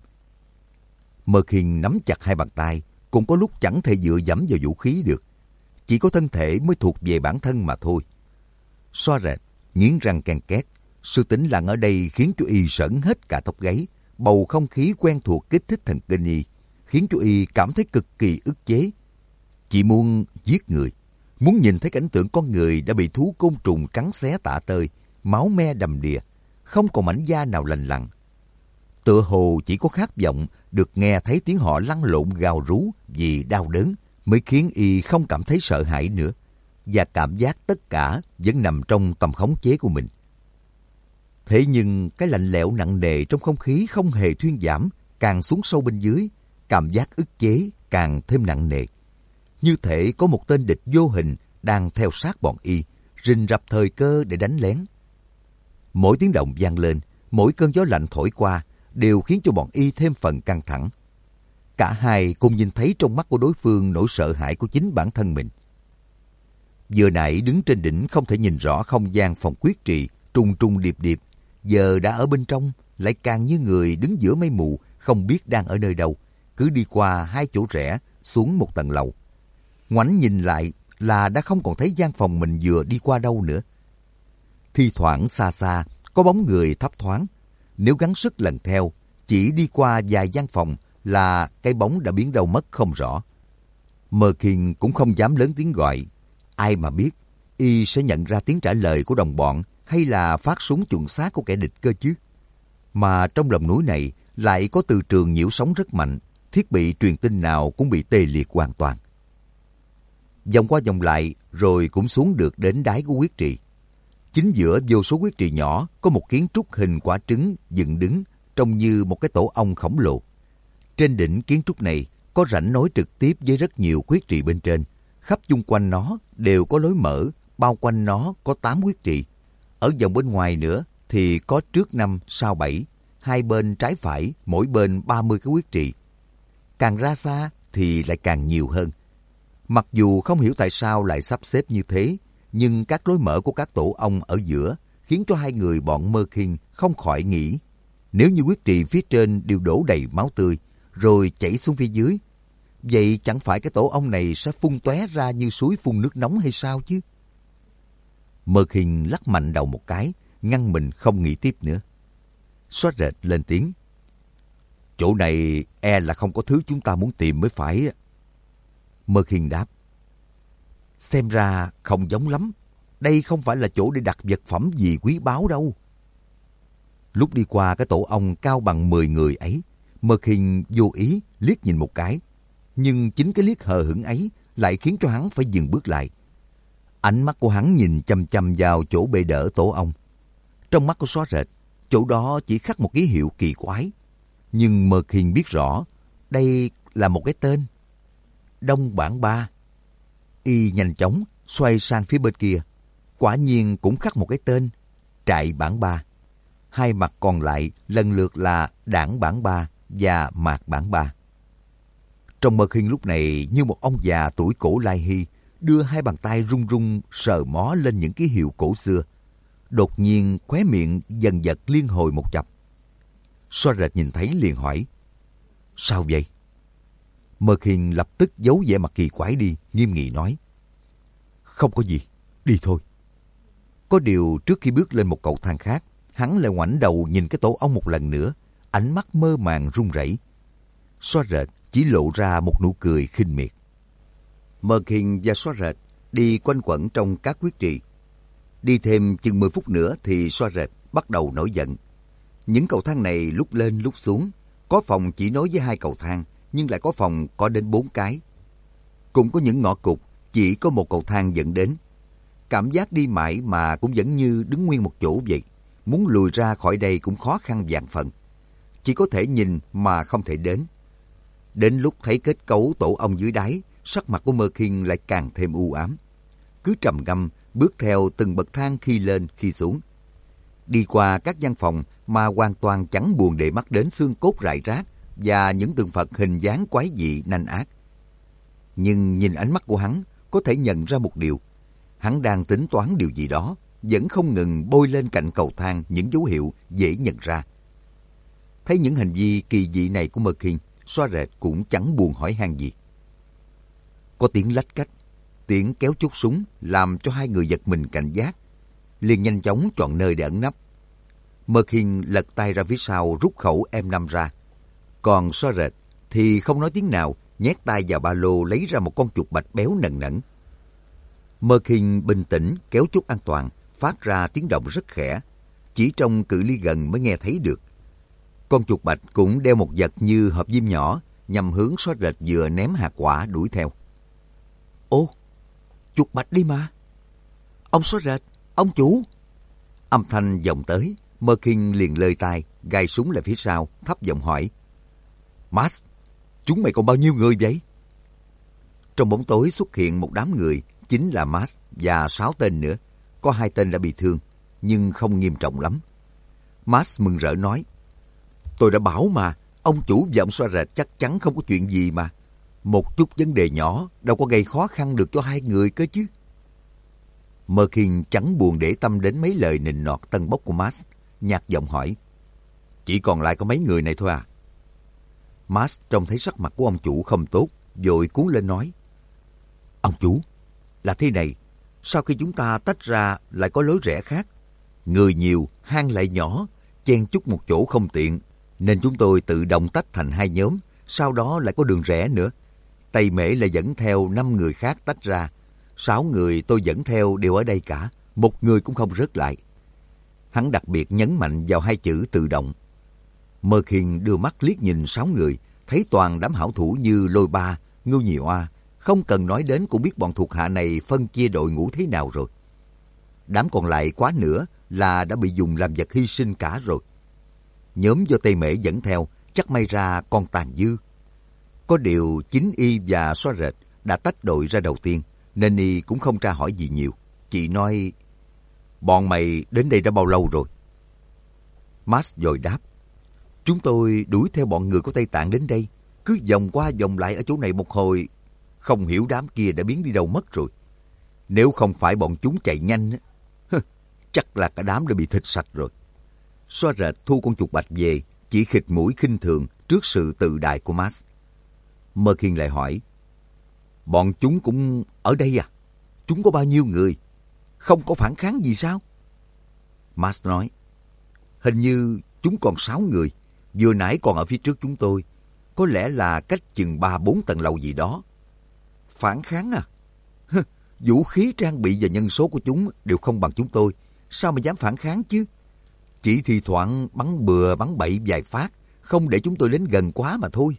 Mơ Khiên nắm chặt hai bàn tay, cũng có lúc chẳng thể dựa dẫm vào vũ khí được. Chỉ có thân thể mới thuộc về bản thân mà thôi. Xóa Rệt nghiến răng ken két. Sự tĩnh lặng ở đây khiến cho y sởn hết cả tóc gáy. Bầu không khí quen thuộc kích thích thần kinh y, khiến cho y cảm thấy cực kỳ ức chế. Chỉ muốn giết người, muốn nhìn thấy cảnh tượng con người đã bị thú côn trùng cắn xé tả tơi, máu me đầm đìa, không còn mảnh da nào lành lặn. Tựa hồ chỉ có khát vọng được nghe thấy tiếng họ lăn lộn gào rú vì đau đớn mới khiến y không cảm thấy sợ hãi nữa, và cảm giác tất cả vẫn nằm trong tầm khống chế của mình. Thế nhưng cái lạnh lẽo nặng nề trong không khí không hề thuyên giảm, càng xuống sâu bên dưới, cảm giác ức chế càng thêm nặng nề. Như thể có một tên địch vô hình đang theo sát bọn y, rình rập thời cơ để đánh lén. Mỗi tiếng động vang lên, mỗi cơn gió lạnh thổi qua đều khiến cho bọn y thêm phần căng thẳng. Cả hai cùng nhìn thấy trong mắt của đối phương nỗi sợ hãi của chính bản thân mình. Vừa nãy đứng trên đỉnh không thể nhìn rõ không gian phòng quyết trì trùng trùng điệp điệp, giờ đã ở bên trong lại càng như người đứng giữa mây mù, không biết đang ở nơi đâu, cứ đi qua hai chỗ rẽ xuống một tầng lầu. Ngoảnh nhìn lại là đã không còn thấy gian phòng mình vừa đi qua đâu nữa. Thi thoảng xa xa có bóng người thấp thoáng. Nếu gắng sức lần theo, chỉ đi qua vài gian phòng là cái bóng đã biến đâu mất không rõ. Mơ Khiên cũng không dám lớn tiếng gọi. Ai mà biết, y sẽ nhận ra tiếng trả lời của đồng bọn hay là phát súng chuẩn xác của kẻ địch cơ chứ. Mà trong lòng núi này lại có từ trường nhiễu sóng rất mạnh, thiết bị truyền tin nào cũng bị tê liệt hoàn toàn. Vòng qua vòng lại rồi cũng xuống được đến đáy của huyết trì. Chính giữa vô số huyết trì nhỏ có một kiến trúc hình quả trứng dựng đứng trông như một cái tổ ong khổng lồ. Trên đỉnh kiến trúc này có rãnh nối trực tiếp với rất nhiều huyết trì bên trên. Khắp chung quanh nó đều có lối mở, bao quanh nó có tám huyết trì. Ở vòng bên ngoài nữa thì có trước năm, sau bảy, hai bên trái phải, mỗi bên ba mươi cái huyết trì. Càng ra xa thì lại càng nhiều hơn. Mặc dù không hiểu tại sao lại sắp xếp như thế, nhưng các lối mở của các tổ ong ở giữa khiến cho hai người bọn Mơ Khiên không khỏi nghĩ, nếu như huyết trì phía trên đều đổ đầy máu tươi, rồi chảy xuống phía dưới, vậy chẳng phải cái tổ ong này sẽ phun tóe ra như suối phun nước nóng hay sao chứ? Mơ Khiên lắc mạnh đầu một cái, ngăn mình không nghĩ tiếp nữa. Xóa rệt lên tiếng. Chỗ này e là không có thứ chúng ta muốn tìm mới phải. Mơ Khiên đáp. Xem ra không giống lắm. Đây không phải là chỗ để đặt vật phẩm gì quý báu đâu. Lúc đi qua cái tổ ong cao bằng mười người ấy, Mơ Khiên vô ý liếc nhìn một cái. Nhưng chính cái liếc hờ hững ấy lại khiến cho hắn phải dừng bước lại. Ánh mắt của hắn nhìn chăm chăm vào chỗ bệ đỡ tổ ong. Trong mắt của Xóa rệt, chỗ đó chỉ khắc một ký hiệu kỳ quái. Nhưng Mơ Khiên biết rõ, đây là một cái tên. Đông Bản Ba. Y nhanh chóng xoay sang phía bên kia. Quả nhiên cũng khắc một cái tên, Trại Bản Ba. Hai mặt còn lại lần lượt là Đảng Bản Ba và Mạc Bản Ba. Trong Mơ Khiên lúc này như một ông già tuổi cổ lai hy, đưa hai bàn tay run run sờ mó lên những ký hiệu cổ xưa. Đột nhiên khóe miệng dần dật liên hồi một chập. Xóa rệt nhìn thấy liền hỏi. Sao vậy? Mơ Khiên lập tức giấu vẻ mặt kỳ quái đi, nghiêm nghị nói. Không có gì, đi thôi. Có điều trước khi bước lên một cầu thang khác, hắn lại ngoảnh đầu nhìn cái tổ ong một lần nữa, ánh mắt mơ màng run rẩy. Xóa rệt chỉ lộ ra một nụ cười khinh miệt. Mơ Khiên và Xóa rệt đi quanh quẩn trong các huyết trì. Đi thêm chừng mười phút nữa thì Xóa rệt bắt đầu nổi giận. Những cầu thang này lúc lên lúc xuống, có phòng chỉ nối với hai cầu thang, nhưng lại có phòng có đến bốn cái. Cũng có những ngõ cụt chỉ có một cầu thang dẫn đến. Cảm giác đi mãi mà cũng vẫn như đứng nguyên một chỗ vậy. Muốn lùi ra khỏi đây cũng khó khăn vạn phần. Chỉ có thể nhìn mà không thể đến. Đến lúc thấy kết cấu tổ ong dưới đáy, sắc mặt của Mơ Khiên lại càng thêm u ám. Cứ trầm ngâm bước theo từng bậc thang khi lên khi xuống. Đi qua các gian phòng mà hoàn toàn chẳng buồn để mắt đến xương cốt rải rác và những tượng Phật hình dáng quái dị nanh ác. Nhưng nhìn ánh mắt của hắn có thể nhận ra một điều. Hắn đang tính toán điều gì đó, vẫn không ngừng bôi lên cạnh cầu thang những dấu hiệu dễ nhận ra. Thấy những hành vi kỳ dị này của Mơ Khiên, Xóa rệt cũng chẳng buồn hỏi han gì. Có tiếng lách cách, tiếng kéo chốt súng làm cho hai người giật mình cảnh giác, liền nhanh chóng chọn nơi để ẩn nấp. Mơ Khiên lật tay ra phía sau rút khẩu em năm ra. Còn Xóa rệt thì không nói tiếng nào, nhét tay vào ba lô lấy ra một con chuột bạch béo nần nẫn. Mơ Khiên bình tĩnh kéo chốt an toàn, phát ra tiếng động rất khẽ, chỉ trong cự ly gần mới nghe thấy được. Con chuột bạch cũng đeo một vật như hộp diêm nhỏ, nhằm hướng Xóa rệt vừa ném hạt quả đuổi theo. Ô, chuột bạch đi mà. Ông Xóa rệt, ông chủ. Âm thanh vọng tới, Mơ Khiên liền lơi tai, gai súng lại phía sau, thấp giọng hỏi. Max, chúng mày còn bao nhiêu người vậy? Trong bóng tối xuất hiện một đám người, chính là Max và sáu tên nữa. Có hai tên đã bị thương, nhưng không nghiêm trọng lắm. Max mừng rỡ nói. Tôi đã bảo mà, ông chủ và ông Xóa rệt chắc chắn không có chuyện gì mà. Một chút vấn đề nhỏ đâu có gây khó khăn được cho hai người cơ chứ. Mơ Khiên chẳng buồn để tâm đến mấy lời nịnh nọt tân bốc của Max, nhạt giọng hỏi. Chỉ còn lại có mấy người này thôi à? Max trông thấy sắc mặt của ông chủ không tốt, vội cuốn lên nói. Ông chủ, là thế này, sau khi chúng ta tách ra lại có lối rẽ khác. Người nhiều, hang lại nhỏ, chen chúc một chỗ không tiện, nên chúng tôi tự động tách thành hai nhóm, sau đó lại có đường rẽ nữa. Tây Mễ lại dẫn theo năm người khác tách ra. Sáu người tôi dẫn theo đều ở đây cả, một người cũng không rớt lại. Hắn đặc biệt nhấn mạnh vào hai chữ tự động. Mơ Khiên đưa mắt liếc nhìn sáu người, thấy toàn đám hảo thủ như Lôi Ba, Ngưu Nhị Oa, không cần nói đến cũng biết bọn thuộc hạ này phân chia đội ngũ thế nào rồi. Đám còn lại quá nữa là đã bị dùng làm vật hy sinh cả rồi. Nhóm do Tây Mễ dẫn theo chắc may ra còn tàn dư. Có điều chính y và Xóa Rệt đã tách đội ra đầu tiên, nên y cũng không tra hỏi gì nhiều. Chị nói, bọn mày đến đây đã bao lâu rồi? Max dội đáp, chúng tôi đuổi theo bọn người của Tây Tạng đến đây, cứ vòng qua vòng lại ở chỗ này một hồi, không hiểu đám kia đã biến đi đâu mất rồi. Nếu không phải bọn chúng chạy nhanh, chắc là cả đám đã bị thịt sạch rồi. Xóa Rệt thu con chuột bạch về, chỉ khịt mũi khinh thường trước sự tự đại của Max. Mơ Khiên lại hỏi, bọn chúng cũng ở đây à? Chúng có bao nhiêu người? Không có phản kháng gì sao? Max nói, hình như chúng còn sáu người, vừa nãy còn ở phía trước chúng tôi, có lẽ là cách chừng ba bốn tầng lầu gì đó. Phản kháng à? Vũ khí, trang bị và nhân số của chúng đều không bằng chúng tôi, sao mà dám phản kháng chứ? Chỉ thi thoảng bắn bừa bắn bậy vài phát, không để chúng tôi đến gần quá mà thôi.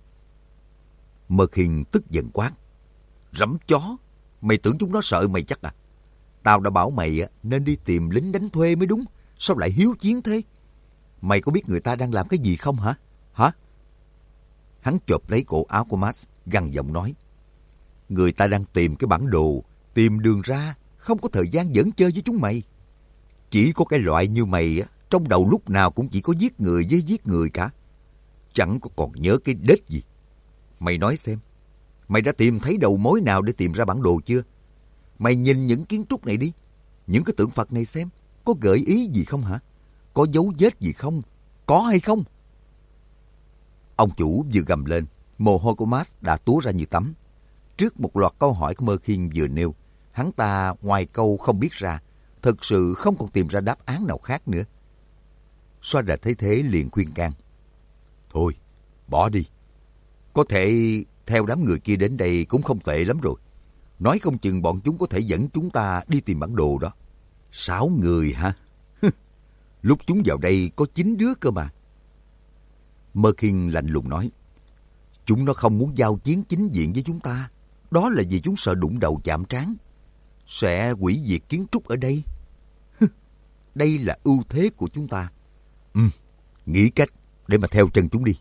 Mơ Khiên tức giận quát, rắm chó, mày tưởng chúng nó sợ mày chắc à? Tao đã bảo mày nên đi tìm lính đánh thuê mới đúng, sao lại hiếu chiến thế? Mày có biết người ta đang làm cái gì không hả? Hả? Hắn chộp lấy cổ áo của Max, gằn giọng nói, người ta đang tìm cái bản đồ, tìm đường ra, không có thời gian giỡn chơi với chúng mày. Chỉ có cái loại như mày, trong đầu lúc nào cũng chỉ có giết người với giết người cả. Chẳng có còn nhớ cái đết gì. Mày nói xem, mày đã tìm thấy đầu mối nào để tìm ra bản đồ chưa? Mày nhìn những kiến trúc này đi, những cái tượng Phật này xem, có gợi ý gì không hả? Có dấu vết gì không? Có hay không? Ông chủ vừa gầm lên, mồ hôi của Max đã túa ra như tắm. Trước một loạt câu hỏi của Mơ Khiên vừa nêu, hắn ta ngoài câu không biết ra, thực sự không còn tìm ra đáp án nào khác nữa. Xóa Rệt thấy thế liền khuyên can, thôi, bỏ đi. Có thể theo đám người kia đến đây cũng không tệ lắm rồi. Nói không chừng bọn chúng có thể dẫn chúng ta đi tìm bản đồ đó. Sáu người hả? Lúc chúng vào đây có chín đứa cơ mà. Mơ Khiên lạnh lùng nói, chúng nó không muốn giao chiến chính diện với chúng ta. Đó là vì chúng sợ đụng đầu chạm trán, sẽ hủy diệt kiến trúc ở đây. Đây là ưu thế của chúng ta. Ừ, nghĩ cách để mà theo chân chúng đi.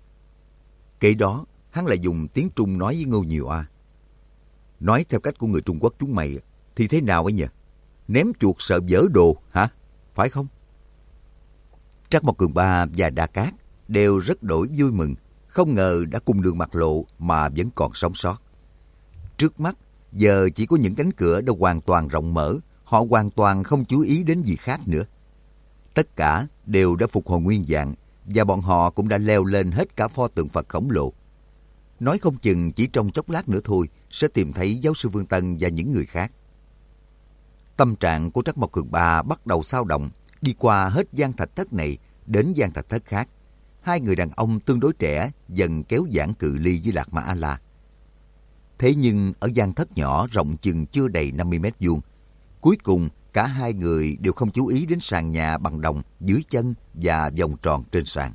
Kế đó, hắn lại dùng tiếng Trung nói với Ngưu Nhị Oa, nói theo cách của người Trung Quốc chúng mày thì thế nào ấy nhỉ? Ném chuột sợ vỡ đồ hả? Phải không? Trắc Mộc Cường Ba và Đa Cát đều rất đổi vui mừng, không ngờ đã cùng đường mặt lộ mà vẫn còn sống sót. Trước mắt, giờ chỉ có những cánh cửa đã hoàn toàn rộng mở, họ hoàn toàn không chú ý đến gì khác nữa. Tất cả đều đã phục hồi nguyên dạng, và bọn họ cũng đã leo lên hết cả pho tượng Phật khổng lồ. Nói không chừng chỉ trong chốc lát nữa thôi sẽ tìm thấy giáo sư Vương Tân và những người khác. Tâm trạng của Trắc Mộc Cường Ba bắt đầu xao động, đi qua hết gian thạch thất này đến gian thạch thất khác. Hai người đàn ông tương đối trẻ dần kéo giãn cự ly với Lạc Ma A-la. Thế nhưng ở gian thất nhỏ rộng chừng chưa đầy năm mươi mét vuông, cuối cùng cả hai người đều không chú ý đến sàn nhà bằng đồng dưới chân và vòng tròn trên sàn.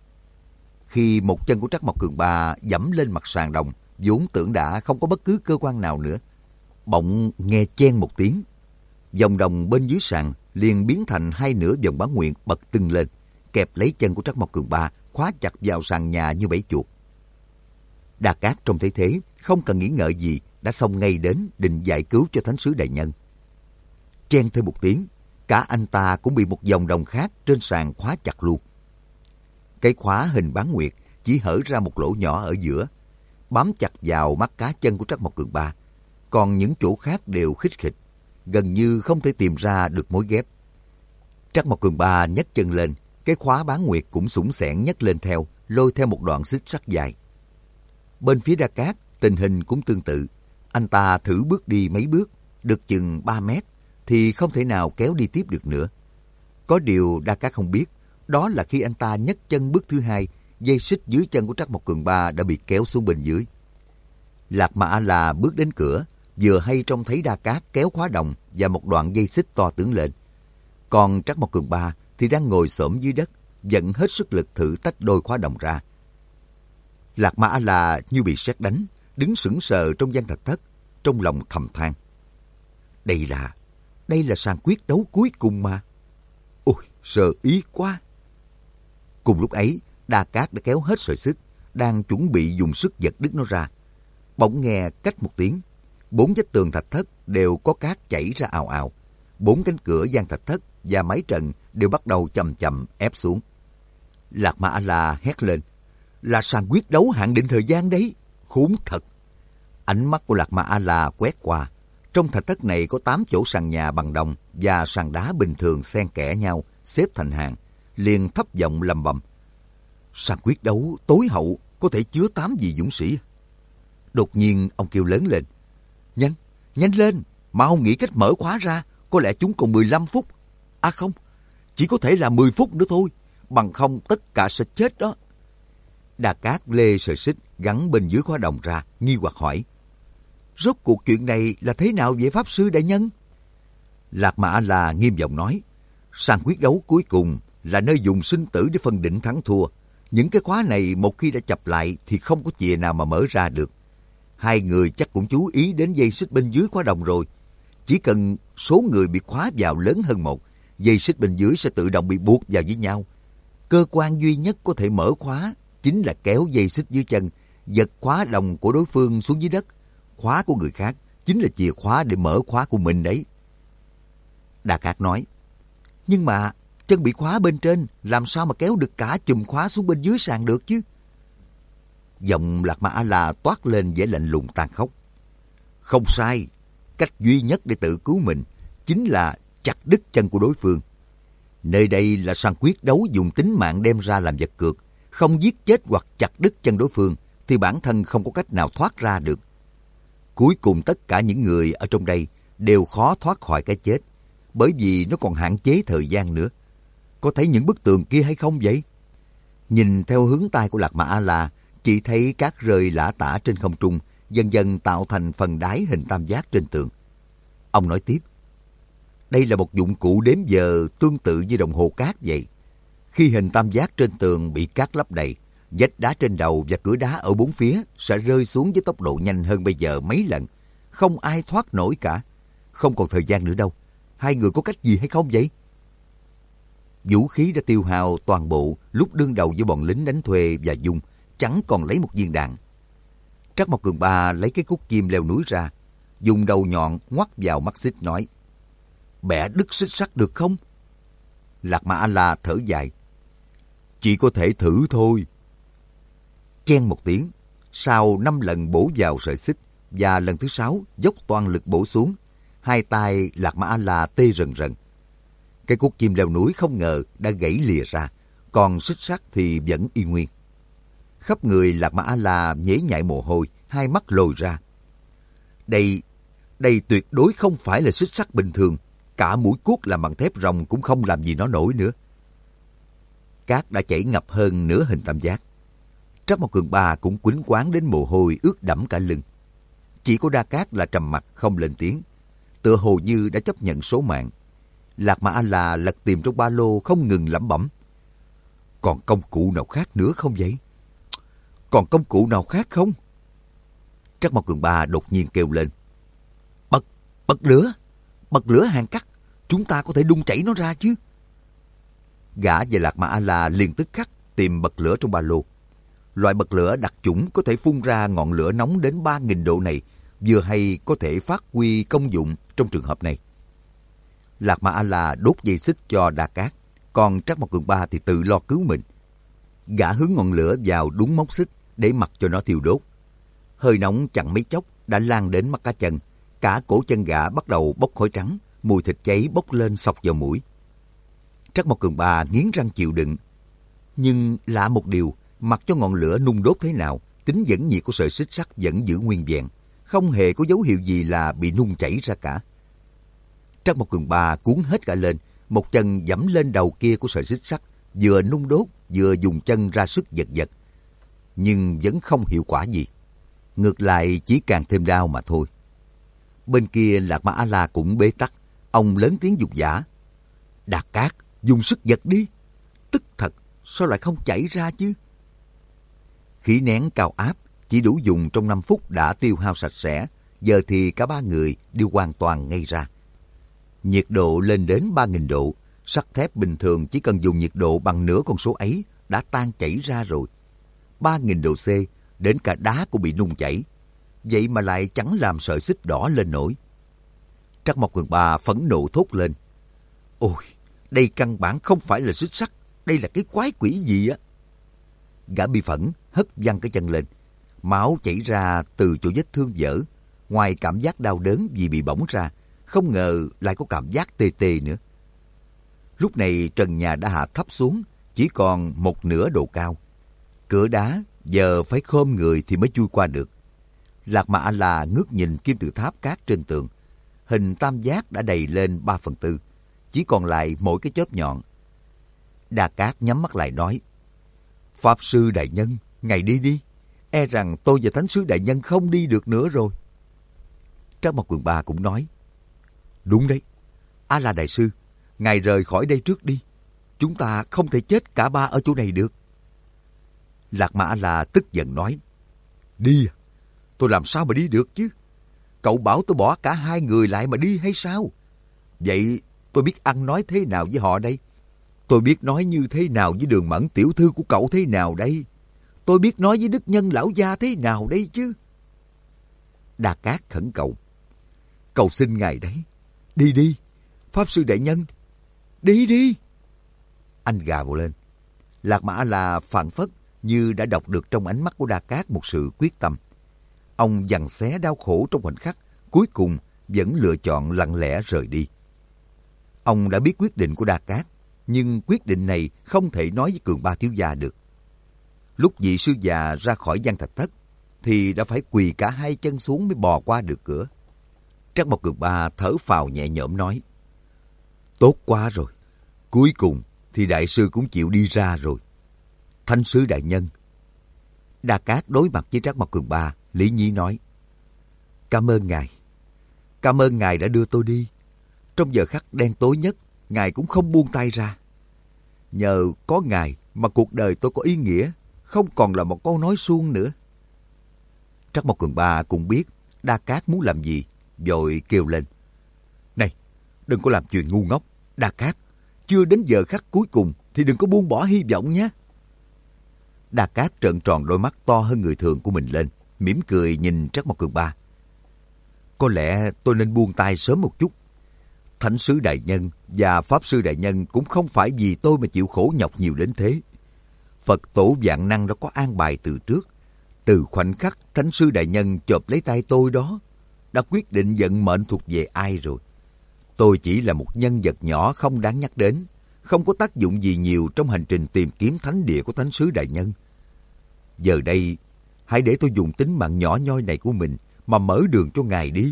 Khi một chân của Trắc Mộc Cường Ba dẫm lên mặt sàn đồng, vốn tưởng đã không có bất cứ cơ quan nào nữa, bỗng nghe chen một tiếng, vòng đồng bên dưới sàn liền biến thành hai nửa vòng bán nguyện bật tưng lên, kẹp lấy chân của Trắc Mộc Cường Ba, khóa chặt vào sàn nhà như bẫy chuột. Đa Cát trông thấy thế, không cần nghĩ ngợi gì, đã xông ngay đến định giải cứu cho thánh sứ đại nhân. Chen thêm một tiếng, cả anh ta cũng bị một vòng đồng khác trên sàn khóa chặt luôn. Cái khóa hình bán nguyệt chỉ hở ra một lỗ nhỏ ở giữa, bám chặt vào mắt cá chân của Trắc Mộc Cường Ba, còn những chỗ khác đều khít khịch, gần như không thể tìm ra được mối ghép. Trắc Mộc Cường Ba nhấc chân lên, cái khóa bán nguyệt cũng sủng sẻn nhấc lên theo, lôi theo một đoạn xích sắt dài. Bên phía Đa Cát, tình hình cũng tương tự. Anh ta thử bước đi mấy bước, được chừng ba mét, thì không thể nào kéo đi tiếp được nữa. Có điều Đa Cát không biết, đó là khi anh ta nhấc chân bước thứ hai, dây xích dưới chân của Trắc Mộc Cường Ba đã bị kéo xuống bên dưới. Lạc Mà A-la bước đến cửa, vừa hay trông thấy Đa Cát kéo khóa đồng và một đoạn dây xích to tướng lên. Còn Trắc Mộc Cường Ba thì đang ngồi xổm dưới đất, vận hết sức lực thử tách đôi khóa đồng ra. Lạc Mà A-la như bị sét đánh, đứng sững sờ trong gian thạch thất, trong lòng thầm than. Đây là, đây là sàn quyết đấu cuối cùng mà. Ôi, sợ ý quá. Cùng lúc ấy, Đa Cát đã kéo hết sợi xích, đang chuẩn bị dùng sức giật đứt nó ra. Bỗng nghe cách một tiếng, bốn vách tường thạch thất đều có cát chảy ra ào ào. Bốn cánh cửa gian thạch thất và mái trần đều bắt đầu chậm chậm ép xuống. Lạc Mà A-la hét lên. Là sàn quyết đấu hạn định thời gian đấy. Khốn thật. Ánh mắt của Lạc Mà A-la quét qua. Trong thạch thất này có tám chỗ sàn nhà bằng đồng và sàn đá bình thường xen kẽ nhau, xếp thành hàng, liền thấp giọng lầm bầm. Sàn quyết đấu tối hậu có thể chứa tám vị dũng sĩ. Đột nhiên ông kêu lớn lên. Nhanh, nhanh lên, mau nghĩ cách mở khóa ra, có lẽ chúng còn mười lăm phút. À không, chỉ có thể là mười phút nữa thôi, bằng không tất cả sẽ chết đó. Đa Cát lê sợi xích gắn bên dưới khóa đồng ra, nghi hoặc hỏi. Rốt cuộc chuyện này là thế nào vậy Pháp Sư đại nhân? Lạc Mà A-la nghiêm giọng nói. Sàn quyết đấu cuối cùng là nơi dùng sinh tử để phân định thắng thua. Những cái khóa này một khi đã chập lại thì không có chìa nào mà mở ra được. Hai người chắc cũng chú ý đến dây xích bên dưới khóa đồng rồi. Chỉ cần số người bị khóa vào lớn hơn một, dây xích bên dưới sẽ tự động bị buộc vào với nhau. Cơ quan duy nhất có thể mở khóa chính là kéo dây xích dưới chân, giật khóa đồng của đối phương xuống dưới đất. Khóa của người khác chính là chìa khóa để mở khóa của mình đấy. Đa Cát nói. Nhưng mà chân bị khóa bên trên, làm sao mà kéo được cả chùm khóa xuống bên dưới sàn được chứ? Giọng Lạc Mà A-la toát lên vẻ lạnh lùng tàn khốc. Không sai, cách duy nhất để tự cứu mình chính là chặt đứt chân của đối phương. Nơi đây là sàn quyết đấu dùng tính mạng đem ra làm vật cược, không giết chết hoặc chặt đứt chân đối phương thì bản thân không có cách nào thoát ra được. Cuối cùng tất cả những người ở trong đây đều khó thoát khỏi cái chết, bởi vì nó còn hạn chế thời gian nữa. Có thấy những bức tường kia hay không vậy? Nhìn theo hướng tay của Lạc Mà A-la, chỉ thấy cát rơi lả tả trên không trung, dần dần tạo thành phần đáy hình tam giác trên tường. Ông nói tiếp. Đây là một dụng cụ đếm giờ tương tự như đồng hồ cát vậy. Khi hình tam giác trên tường bị cát lấp đầy, vách đá trên đầu và cửa đá ở bốn phía sẽ rơi xuống với tốc độ nhanh hơn bây giờ mấy lần. Không ai thoát nổi cả. Không còn thời gian nữa đâu. Hai người có cách gì hay không vậy? Vũ khí đã tiêu hao toàn bộ lúc đương đầu với bọn lính đánh thuê và Dung, chẳng còn lấy một viên đạn. Trắc Mộc Cường Ba lấy cái cúc chim leo núi ra, dùng đầu nhọn ngoắt vào mắt xích nói. Bẻ đứt xích sắt được không? Lạc Mà A-la thở dài. Chỉ có thể thử thôi. Chen một tiếng, sau năm lần bổ vào sợi xích và lần thứ sáu dốc toàn lực bổ xuống, hai tay Lạc Mà A-la tê rần rần. Cái cúc chim leo núi không ngờ đã gãy lìa ra, còn xích sắt thì vẫn y nguyên. Khắp người Lạc Mà A-la nhễ nhại mồ hôi, hai mắt lồi ra. Đây, đây tuyệt đối không phải là xích sắt bình thường. Cả mũi cuốc làm bằng thép rồng cũng không làm gì nó nổi nữa. Cát đã chảy ngập hơn nửa hình tam giác. Trắc Mộc Cường Ba cũng quýnh quáng đến mồ hôi ướt đẫm cả lưng. Chỉ có Đa Cát là trầm mặc không lên tiếng, tựa hồ như đã chấp nhận số mạng. Lạc Mà A-la lật tìm trong ba lô không ngừng lẩm bẩm. Còn công cụ nào khác nữa không vậy? Còn công cụ nào khác không? Trắc Mộc Cường Ba đột nhiên kêu lên. Bật, bật lửa, bật lửa hàn cắt, chúng ta có thể đun chảy nó ra chứ. Gã và Lạc Mà A-la liền tức khắc tìm bật lửa trong ba lô. Loại bật lửa đặc chủng có thể phun ra ngọn lửa nóng đến ba nghìn độ này, vừa hay có thể phát huy công dụng trong trường hợp này. Lạc Mà A-la đốt dây xích cho Đa Cát, còn Trắc Mộc Cường Ba thì tự lo cứu mình. Gã hướng ngọn lửa vào đúng móc xích để mặc cho nó thiêu đốt. Hơi nóng chẳng mấy chốc đã lan đến mắt cá chân, cả cổ chân gã bắt đầu bốc khói trắng, mùi thịt cháy bốc lên xộc vào mũi. Trắc Mộc Cường Ba nghiến răng chịu đựng. Nhưng lạ một điều, mặc cho ngọn lửa nung đốt thế nào, tính dẫn nhiệt của sợi xích sắt vẫn giữ nguyên vẹn, không hề có dấu hiệu gì là bị nung chảy ra cả. Trắc Mộc Cường Ba cuốn hết cả lên, một chân giẫm lên đầu kia của sợi xích sắt, vừa nung đốt vừa dùng chân ra sức giật giật. Nhưng vẫn không hiệu quả gì. Ngược lại chỉ càng thêm đau mà thôi. Bên kia Lạc Ma A-la cũng bế tắc. Ông lớn tiếng giục giã. Đạt Cát, dùng sức giật đi. Tức thật, sao lại không chảy ra chứ? Khí nén cao áp, chỉ đủ dùng trong năm phút đã tiêu hao sạch sẽ. Giờ thì cả ba người đều hoàn toàn ngây ra. Nhiệt độ lên đến ba nghìn độ. Sắt thép bình thường chỉ cần dùng nhiệt độ bằng nửa con số ấy đã tan chảy ra rồi. ba nghìn độ C, đến cả đá cũng bị nung chảy. Vậy mà lại chẳng làm sợi xích đỏ lên nổi. Trắc Mộc Cường Ba phẫn nộ thốt lên. Ôi, đây căn bản không phải là xích sắt, đây là cái quái quỷ gì á. Gã bi phẫn hất văng cái chân lên. Máu chảy ra từ chỗ vết thương vỡ. Ngoài cảm giác đau đớn vì bị bỏng ra, không ngờ lại có cảm giác tê tê nữa. Lúc này trần nhà đã hạ thấp xuống, chỉ còn một nửa độ cao. Cửa đá giờ phải khom người thì mới chui qua được. Lạc Ma A-la ngước nhìn kim tự tháp cát trên tường. Hình tam giác đã đầy lên ba phần tư, chỉ còn lại mỗi cái chớp nhọn. Đa Cát nhắm mắt lại nói, Pháp sư đại nhân, ngài đi đi. E rằng tôi và Thánh sứ đại nhân không đi được nữa rồi. Trắc Mộc Cường Ba cũng nói, đúng đấy, A-la đại sư, ngài rời khỏi đây trước đi. Chúng ta không thể chết cả ba ở chỗ này được. Lạc Ma A-la tức giận nói, đi à? Tôi làm sao mà đi được chứ? Cậu bảo tôi bỏ cả hai người lại mà đi hay sao? Vậy tôi biết ăn nói thế nào với họ đây? Tôi biết nói như thế nào với Đường Mẫn tiểu thư của cậu thế nào đây? Tôi biết nói với Đức Nhân lão gia thế nào đây chứ? Đa Cát khẩn cầu, cầu xin ngài đấy, đi đi, Pháp sư đại nhân, đi đi. Anh gào lên. Lạc Ma A-la phảng phất như đã đọc được trong ánh mắt của Đa Cát một sự quyết tâm. Ông giằng xé đau khổ trong khoảnh khắc, cuối cùng vẫn lựa chọn lặng lẽ rời đi. Ông đã biết quyết định của Đa Cát, nhưng quyết định này không thể nói với Cường Ba thiếu gia được. Lúc vị sư già ra khỏi gian thạch thất, thì đã phải quỳ cả hai chân xuống mới bò qua được cửa. Trắc Mộc Cường Ba thở phào nhẹ nhõm nói, tốt quá rồi, cuối cùng thì đại sư cũng chịu đi ra rồi. Thánh sứ đại nhân. Đa Cát đối mặt với Trắc Mộc Cường Ba, lý nhí nói, cảm ơn ngài. Cảm ơn ngài đã đưa tôi đi. Trong giờ khắc đen tối nhất, ngài cũng không buông tay ra. Nhờ có ngài mà cuộc đời tôi có ý nghĩa, không còn là một câu nói suông nữa. Trắc Mộc Cường Ba cũng biết Đa Cát muốn làm gì, vội kêu lên, này, đừng có làm chuyện ngu ngốc. Đa Cát, chưa đến giờ khắc cuối cùng thì đừng có buông bỏ hy vọng nhé. Đa Cát trợn tròn đôi mắt to hơn người thường của mình lên, mỉm cười nhìn Trắc Mộc Cường Ba. Có lẽ tôi nên buông tay sớm một chút. Thánh sứ đại nhân và Pháp sư đại nhân cũng không phải vì tôi mà chịu khổ nhọc nhiều đến thế. Phật tổ vạn năng đã có an bài từ trước. Từ khoảnh khắc Thánh sư đại nhân chộp lấy tay tôi đó, đã quyết định vận mệnh thuộc về ai rồi. Tôi chỉ là một nhân vật nhỏ không đáng nhắc đến, không có tác dụng gì nhiều trong hành trình tìm kiếm thánh địa của Thánh sứ đại nhân. Giờ đây, hãy để tôi dùng tính mạng nhỏ nhoi này của mình mà mở đường cho ngài đi.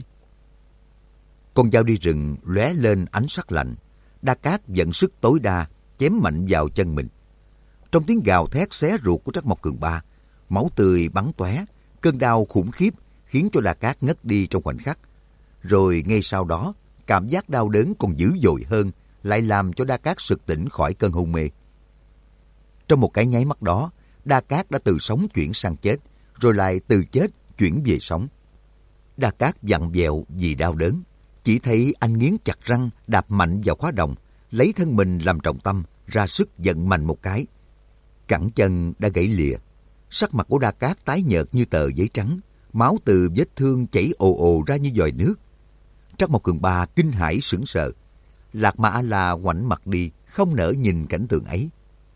Con dao đi rừng lóe lên ánh sắc lạnh. Đa Cát vận sức tối đa chém mạnh vào chân mình. Trong tiếng gào thét xé ruột của Trắc Mộc Cường Ba, máu tươi bắn tóe, cơn đau khủng khiếp khiến cho Đa Cát ngất đi trong khoảnh khắc. Rồi ngay sau đó, cảm giác đau đớn còn dữ dội hơn, lại làm cho Đa Cát sực tỉnh khỏi cơn hôn mê. Trong một cái nháy mắt đó, Đa Cát đã từ sống chuyển sang chết, rồi lại từ chết chuyển về sống. Đa Cát vặn vẹo vì đau đớn, chỉ thấy anh nghiến chặt răng đạp mạnh vào khóa đồng, lấy thân mình làm trọng tâm, ra sức giận mạnh một cái. Cẳng chân đã gãy lìa, sắc mặt của Đa Cát tái nhợt như tờ giấy trắng, máu từ vết thương chảy ồ ồ ra như giòi nước. Trắc Mộc Cường Ba kinh hãi sững sờ. Lạc Ma A-la ngoảnh mặt đi, không nỡ nhìn cảnh tượng ấy.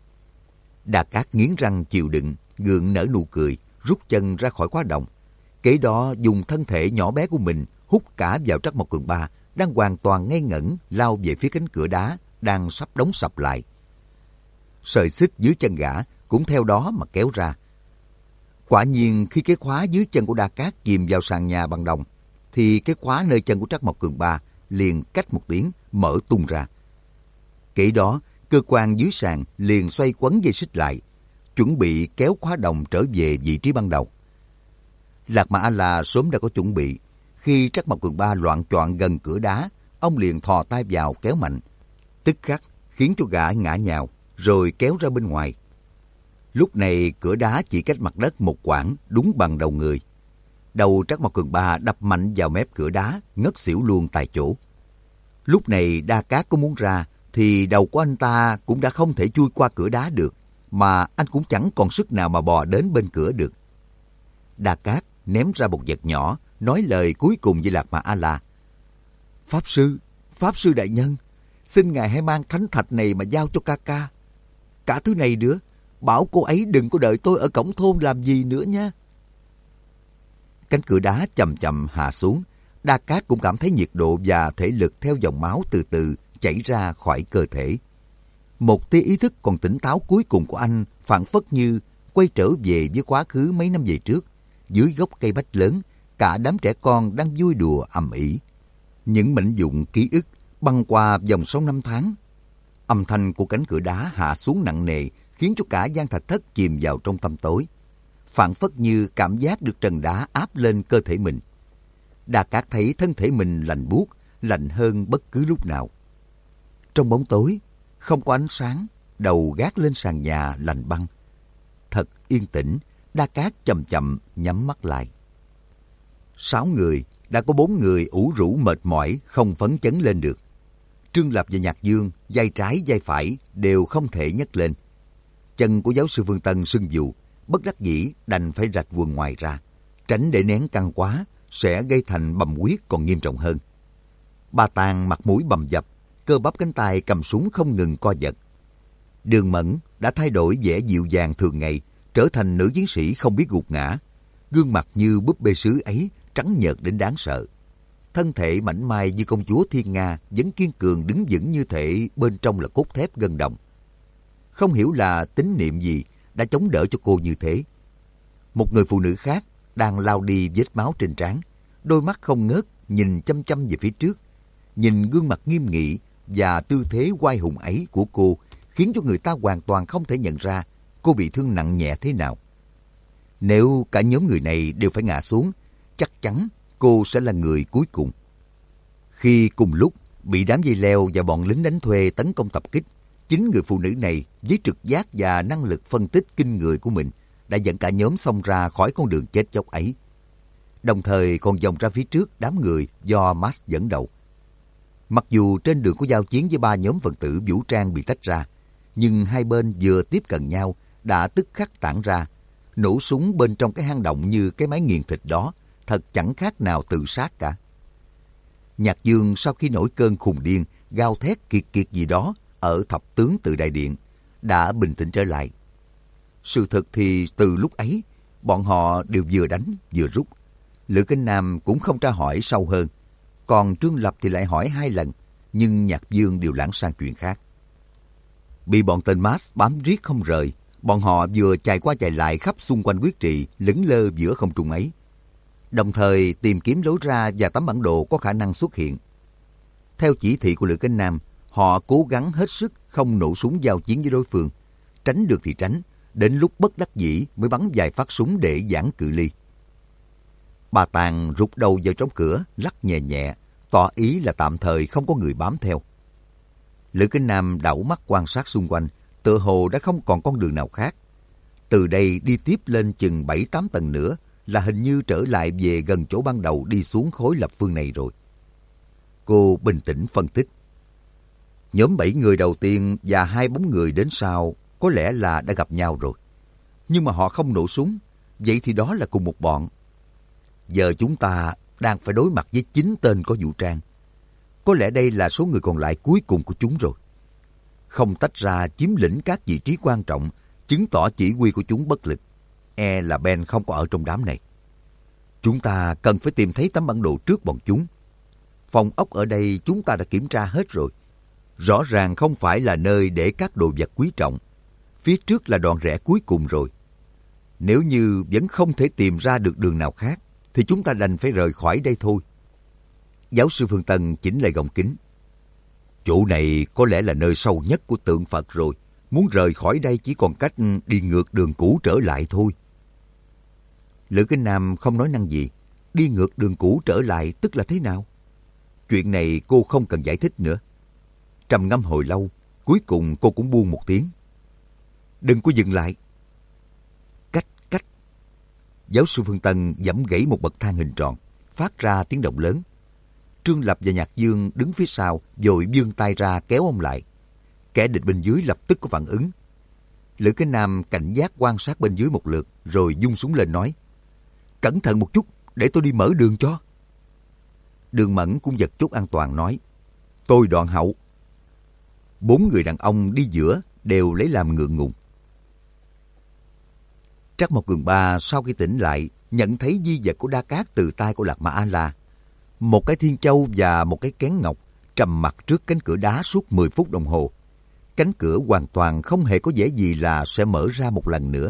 Đa Cát nghiến răng chịu đựng, gượng nở nụ cười, rút chân ra khỏi khóa đồng. Kế đó dùng thân thể nhỏ bé của mình hút cả vào Trắc Mộc Cường Ba đang hoàn toàn ngây ngẩn lao về phía cánh cửa đá đang sắp đóng sập lại. Sợi xích dưới chân gã cũng theo đó mà kéo ra. Quả nhiên khi cái khóa dưới chân của Đa Cát chìm vào sàn nhà bằng đồng, thì cái khóa nơi chân của Trắc Mộc Cường Ba liền cách một tiếng mở tung ra. Kể đó, cơ quan dưới sàn liền xoay quấn dây xích lại, chuẩn bị kéo khóa đồng trở về vị trí ban đầu. Lạc Mà A-la sớm đã có chuẩn bị. Khi Trắc Mộc Cường Ba loạng choạng gần cửa đá, ông liền thò tay vào kéo mạnh, tức khắc khiến cho gã ngã nhào, rồi kéo ra bên ngoài. Lúc này cửa đá chỉ cách mặt đất một quãng, đúng bằng đầu người. Đầu Trắc Mộc Cường Ba đập mạnh vào mép cửa đá, ngất xỉu luôn tại chỗ. Lúc này Đa Cát có muốn ra, thì đầu của anh ta cũng đã không thể chui qua cửa đá được, mà anh cũng chẳng còn sức nào mà bò đến bên cửa được. Đa Cát ném ra một vật nhỏ, nói lời cuối cùng với Lạc Mà A-la. Pháp sư, Pháp sư đại nhân, xin ngài hãy mang thánh thạch này mà giao cho ca ca. Cả thứ này nữa, bảo cô ấy đừng có đợi tôi ở cổng thôn làm gì nữa nha. Cánh cửa đá chậm chậm hạ xuống, Đa Cát cũng cảm thấy nhiệt độ và thể lực theo dòng máu từ từ chảy ra khỏi cơ thể. Một tia ý thức còn tỉnh táo cuối cùng của anh phảng phất như quay trở về với quá khứ mấy năm về trước. Dưới gốc cây bách lớn, cả đám trẻ con đang vui đùa ầm ĩ. Những mảnh vụn ký ức băng qua dòng sông năm tháng. Âm thanh của cánh cửa đá hạ xuống nặng nề khiến cho cả gian thạch thất chìm vào trong tăm tối, phảng phất như cảm giác được trần đá áp lên cơ thể mình. Đa Cát thấy thân thể mình lạnh buốt, lạnh hơn bất cứ lúc nào. Trong bóng tối, không có ánh sáng, đầu gác lên sàn nhà lạnh băng. Thật yên tĩnh, Đa Cát chậm chậm nhắm mắt lại. Sáu người, đã có bốn người ủ rũ mệt mỏi, không phấn chấn lên được. Trương Lập và Nhạc Dương, vai trái vai phải đều không thể nhấc lên. Chân của giáo sư Phương Tân sưng vù, bất đắc dĩ đành phải rạch quần ngoài ra, tránh để nén căng quá sẽ gây thành bầm huyết còn nghiêm trọng hơn. Ba Tàng mặt mũi bầm dập, cơ bắp cánh tay cầm súng không ngừng co giật. Đường Mẫn đã thay đổi vẻ dịu dàng thường ngày, trở thành nữ chiến sĩ không biết gục ngã. Gương mặt như búp bê sứ ấy trắng nhợt đến đáng sợ. Thân thể mảnh mai như công chúa Thiên Nga vẫn kiên cường đứng vững như thể bên trong là cốt thép gân đồng. Không hiểu là tín niệm gì đã chống đỡ cho cô như thế. Một người phụ nữ khác đang lao đi vết máu trên trán, đôi mắt không ngớt nhìn chăm chăm về phía trước. Nhìn gương mặt nghiêm nghị và tư thế oai hùng ấy của cô khiến cho người ta hoàn toàn không thể nhận ra cô bị thương nặng nhẹ thế nào. Nếu cả nhóm người này đều phải ngã xuống, chắc chắn cô sẽ là người cuối cùng. Khi cùng lúc bị đám dây leo và bọn lính đánh thuê tấn công tập kích, chính người phụ nữ này với trực giác và năng lực phân tích kinh người của mình đã dẫn cả nhóm xông ra khỏi con đường chết chóc ấy. Đồng thời còn vòng ra phía trước đám người do Max dẫn đầu. Mặc dù trên đường có giao chiến với ba nhóm phần tử vũ trang bị tách ra, nhưng hai bên vừa tiếp cận nhau đã tức khắc tản ra, nổ súng bên trong cái hang động như cái máy nghiền thịt đó, thật chẳng khác nào tự sát cả. Nhạc Dương sau khi nổi cơn khùng điên, gào thét kiệt kiệt gì đó ở thập tướng Tự Đại Điện, đã bình tĩnh trở lại. Sự thật thì từ lúc ấy, bọn họ đều vừa đánh vừa rút. Lữ Kinh Nam cũng không tra hỏi sâu hơn, còn Trương Lập thì lại hỏi hai lần, nhưng Nhạc Dương đều lãng sang chuyện khác. Bị bọn tên Max bám riết không rời, bọn họ vừa chạy qua chạy lại khắp xung quanh huyết trì lững lơ giữa không trung ấy, đồng thời tìm kiếm lối ra và tấm bản đồ có khả năng xuất hiện. Theo chỉ thị của Lữ Kinh Nam, họ cố gắng hết sức không nổ súng giao chiến với đối phương, tránh được thì tránh, đến lúc bất đắc dĩ mới bắn vài phát súng để giãn cự ly. Bà Tàng rụt đầu vào trong cửa, lắc nhẹ nhẹ, tỏ ý là tạm thời không có người bám theo. Lữ Kinh Nam đảo mắt quan sát xung quanh, tựa hồ đã không còn con đường nào khác. Từ đây đi tiếp lên chừng bảy tám tầng nữa là hình như trở lại về gần chỗ ban đầu đi xuống khối lập phương này rồi. Cô bình tĩnh phân tích. Nhóm bảy người đầu tiên và hai bóng người đến sau có lẽ là đã gặp nhau rồi. Nhưng mà họ không nổ súng, vậy thì đó là cùng một bọn. Giờ chúng ta đang phải đối mặt với chín tên có vũ trang. Có lẽ đây là số người còn lại cuối cùng của chúng rồi. Không tách ra chiếm lĩnh các vị trí quan trọng, chứng tỏ chỉ huy của chúng bất lực. E là Ben không có ở trong đám này. Chúng ta cần phải tìm thấy tấm bản đồ trước bọn chúng. Phòng ốc ở đây chúng ta đã kiểm tra hết rồi. Rõ ràng không phải là nơi để các đồ vật quý trọng. Phía trước là đoạn rẽ cuối cùng rồi. Nếu như vẫn không thể tìm ra được đường nào khác, thì chúng ta đành phải rời khỏi đây thôi. Giáo sư Phương Tân chỉnh lại gọng kính. Chỗ này có lẽ là nơi sâu nhất của tượng Phật rồi. Muốn rời khỏi đây chỉ còn cách đi ngược đường cũ trở lại thôi. Lữ Kính Nam không nói năng gì. Đi ngược đường cũ trở lại tức là thế nào? Chuyện này cô không cần giải thích nữa. Trầm ngâm hồi lâu, cuối cùng cô cũng buông một tiếng. Đừng có dừng lại. Cách, cách. Giáo sư Phương Tân giẫm gãy một bậc thang hình tròn, phát ra tiếng động lớn. Trương Lập và Nhạc Dương đứng phía sau, vội vươn tay ra kéo ông lại. Kẻ địch bên dưới lập tức có phản ứng. Lữ Kính Nam cảnh giác quan sát bên dưới một lượt, rồi vung súng lên nói: Cẩn thận một chút, để tôi đi mở đường cho. Đường Mẫn cũng giật chốt an toàn nói: Tôi đoạn hậu. Bốn người đàn ông đi giữa đều lấy làm ngượng ngùng. Trắc Mộc Cường Ba sau khi tỉnh lại, nhận thấy di vật của Đa Cát từ tay của Lạc Ma A-la. Một cái thiên châu và một cái kén ngọc trầm mặc trước cánh cửa đá suốt mười phút đồng hồ. Cánh cửa hoàn toàn không hề có vẻ gì là sẽ mở ra một lần nữa.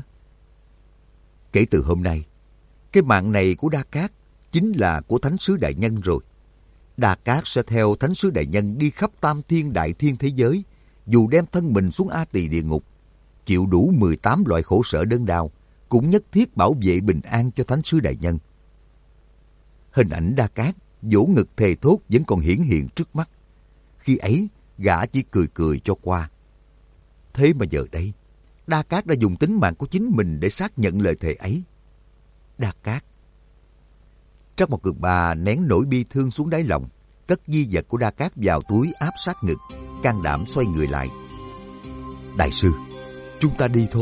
Kể từ hôm nay, cái mạng này của Đa Cát chính là của Thánh sứ Đại Nhân rồi. Đa Cát sẽ theo Thánh sứ Đại Nhân đi khắp tam thiên đại thiên thế giới, dù đem thân mình xuống A Tỳ địa ngục, chịu đủ mười tám loại khổ sở đớn đau, cũng nhất thiết bảo vệ bình an cho Thánh sứ Đại Nhân. Hình ảnh Đa Cát vỗ ngực thề thốt vẫn còn hiển hiện trước mắt. Khi ấy, gã chỉ cười cười cho qua. Thế mà giờ đây, Đa Cát đã dùng tính mạng của chính mình để xác nhận lời thề ấy. Đa Cát. Trắc Mộc Cường Ba nén nỗi bi thương xuống đáy lòng, cất di vật của Đa Cát vào túi áp sát ngực, can đảm xoay người lại. Đại sư, chúng ta đi thôi.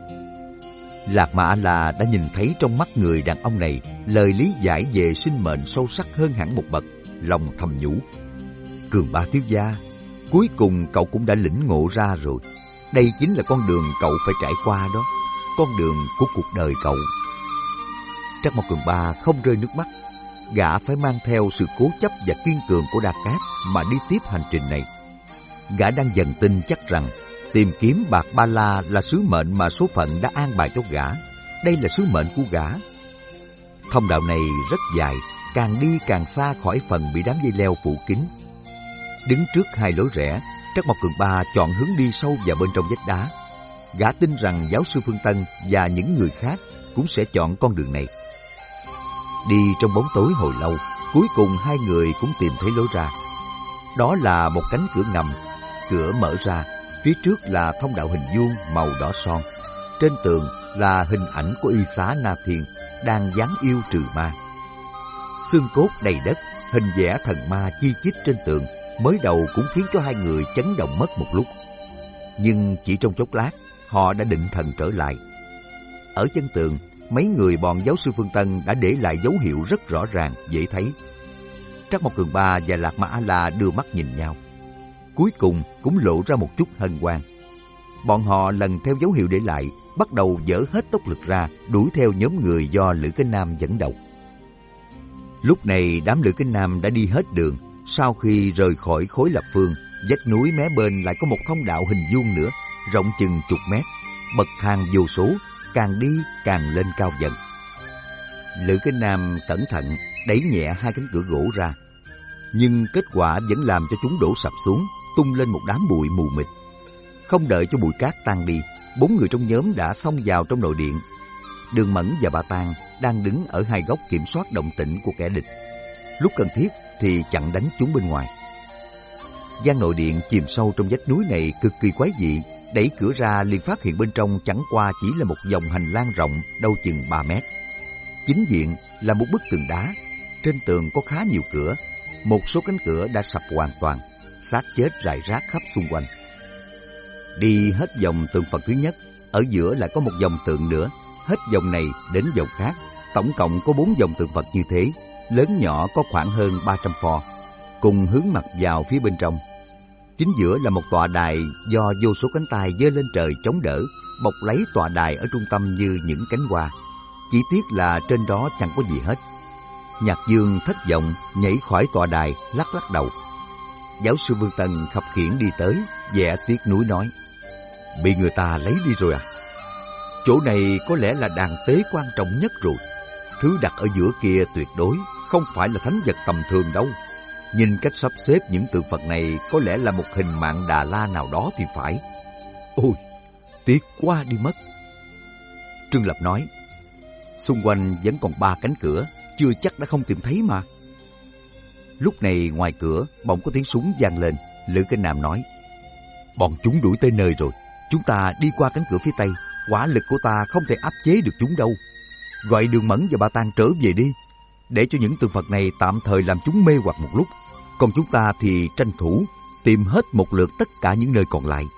Lạc Ma A-la đã nhìn thấy trong mắt người đàn ông này lời lý giải về sinh mệnh sâu sắc hơn hẳn một bậc, lòng thầm nhủ. Cường Ba thiếu gia, cuối cùng cậu cũng đã lĩnh ngộ ra rồi. Đây chính là con đường cậu phải trải qua đó, con đường của cuộc đời cậu. Trắc Mộc Cường Ba không rơi nước mắt. Gã phải mang theo sự cố chấp và kiên cường của Đa Cát mà đi tiếp hành trình này. Gã đang dần tin chắc rằng tìm kiếm bạc ba la là sứ mệnh mà số phận đã an bài cho gã. Đây là sứ mệnh của gã. Thông đạo này rất dài, càng đi càng xa khỏi phần bị đám dây leo phủ kín. Đứng trước hai lối rẽ, Trắc Mộc Cường Ba chọn hướng đi sâu vào bên trong vách đá. Gã tin rằng giáo sư Phương Tân và những người khác cũng sẽ chọn con đường này. Đi trong bóng tối hồi lâu, cuối cùng hai người cũng tìm thấy lối ra. Đó là một cánh cửa ngầm. Cửa mở ra, phía trước là thông đạo hình vuông màu đỏ son. Trên tường là hình ảnh của Y Xá Na Thiên đang giáng yêu trừ ma. Xương cốt đầy đất, hình vẽ thần ma chi chít trên tường, mới đầu cũng khiến cho hai người chấn động mất một lúc. Nhưng chỉ trong chốc lát, họ đã định thần trở lại. Ở chân tường, mấy người bọn giáo sư Phương Tân đã để lại dấu hiệu rất rõ ràng, dễ thấy. Trắc Mộc Cường Ba và Lạc Ma A-la đưa mắt nhìn nhau. Cuối cùng cũng lộ ra một chút hân hoan. Bọn họ lần theo dấu hiệu để lại, bắt đầu dỡ hết tốc lực ra, đuổi theo nhóm người do Lữ Kính Nam dẫn đầu. Lúc này đám Lữ Kính Nam đã đi hết đường. Sau khi rời khỏi khối lập phương, vách núi mé bên lại có một thông đạo hình vuông nữa, rộng chừng chục mét, bậc thang vô số, càng đi càng lên cao dần. Lữ Kính Nam cẩn thận đẩy nhẹ hai cánh cửa gỗ ra, nhưng kết quả vẫn làm cho chúng đổ sập xuống, tung lên một đám bụi mù mịt. Không đợi cho bụi cát tan đi, bốn người trong nhóm đã xông vào trong nội điện. Đường Mẫn và Ba Tang đang đứng ở hai góc kiểm soát động tĩnh của kẻ địch, lúc cần thiết thì chặn đánh chúng bên ngoài. Gian nội điện chìm sâu trong vách núi này cực kỳ quái dị. Đẩy cửa ra liền phát hiện bên trong chẳng qua chỉ là một dòng hành lang rộng đâu chừng ba mét. Chính diện là một bức tường đá. Trên tường có khá nhiều cửa. Một số cánh cửa đã sập hoàn toàn, xác chết rải rác khắp xung quanh. Đi hết vòng tượng Phật thứ nhất, ở giữa lại có một dòng tượng nữa. Hết dòng này đến dòng khác, tổng cộng có bốn dòng tượng Phật như thế, lớn nhỏ có khoảng hơn ba trăm pho, cùng hướng mặt vào phía bên trong. Chính giữa là một tọa đài do vô số cánh tay giơ lên trời chống đỡ, bọc lấy tọa đài ở trung tâm như những cánh hoa. Chỉ tiếc là trên đó chẳng có gì hết. Nhạc Dương thất vọng nhảy khỏi tọa đài, lắc lắc đầu. Giáo sư Vương Tân khập khiễng đi tới, vẻ tiếc nuối nói: Bị người ta lấy đi rồi à? Chỗ này có lẽ là đàn tế quan trọng nhất rồi. Thứ đặt ở giữa kia tuyệt đối không phải là thánh vật tầm thường đâu. Nhìn cách sắp xếp những tượng Phật này có lẽ là một hình mạng Đà La nào đó thì phải. Ôi, tiếc quá đi mất. Trương Lập nói, xung quanh vẫn còn ba cánh cửa, chưa chắc đã không tìm thấy mà. Lúc này ngoài cửa bỗng có tiếng súng vang lên. Lữ Kinh Nam nói, bọn chúng đuổi tới nơi rồi, chúng ta đi qua cánh cửa phía tây. Quả lực của ta không thể áp chế được chúng đâu. Gọi Đường Mẫn và Ba Tang trở về đi, để cho những tượng Phật này tạm thời làm chúng mê hoặc một lúc. Còn chúng ta thì tranh thủ tìm hết một lượt tất cả những nơi còn lại.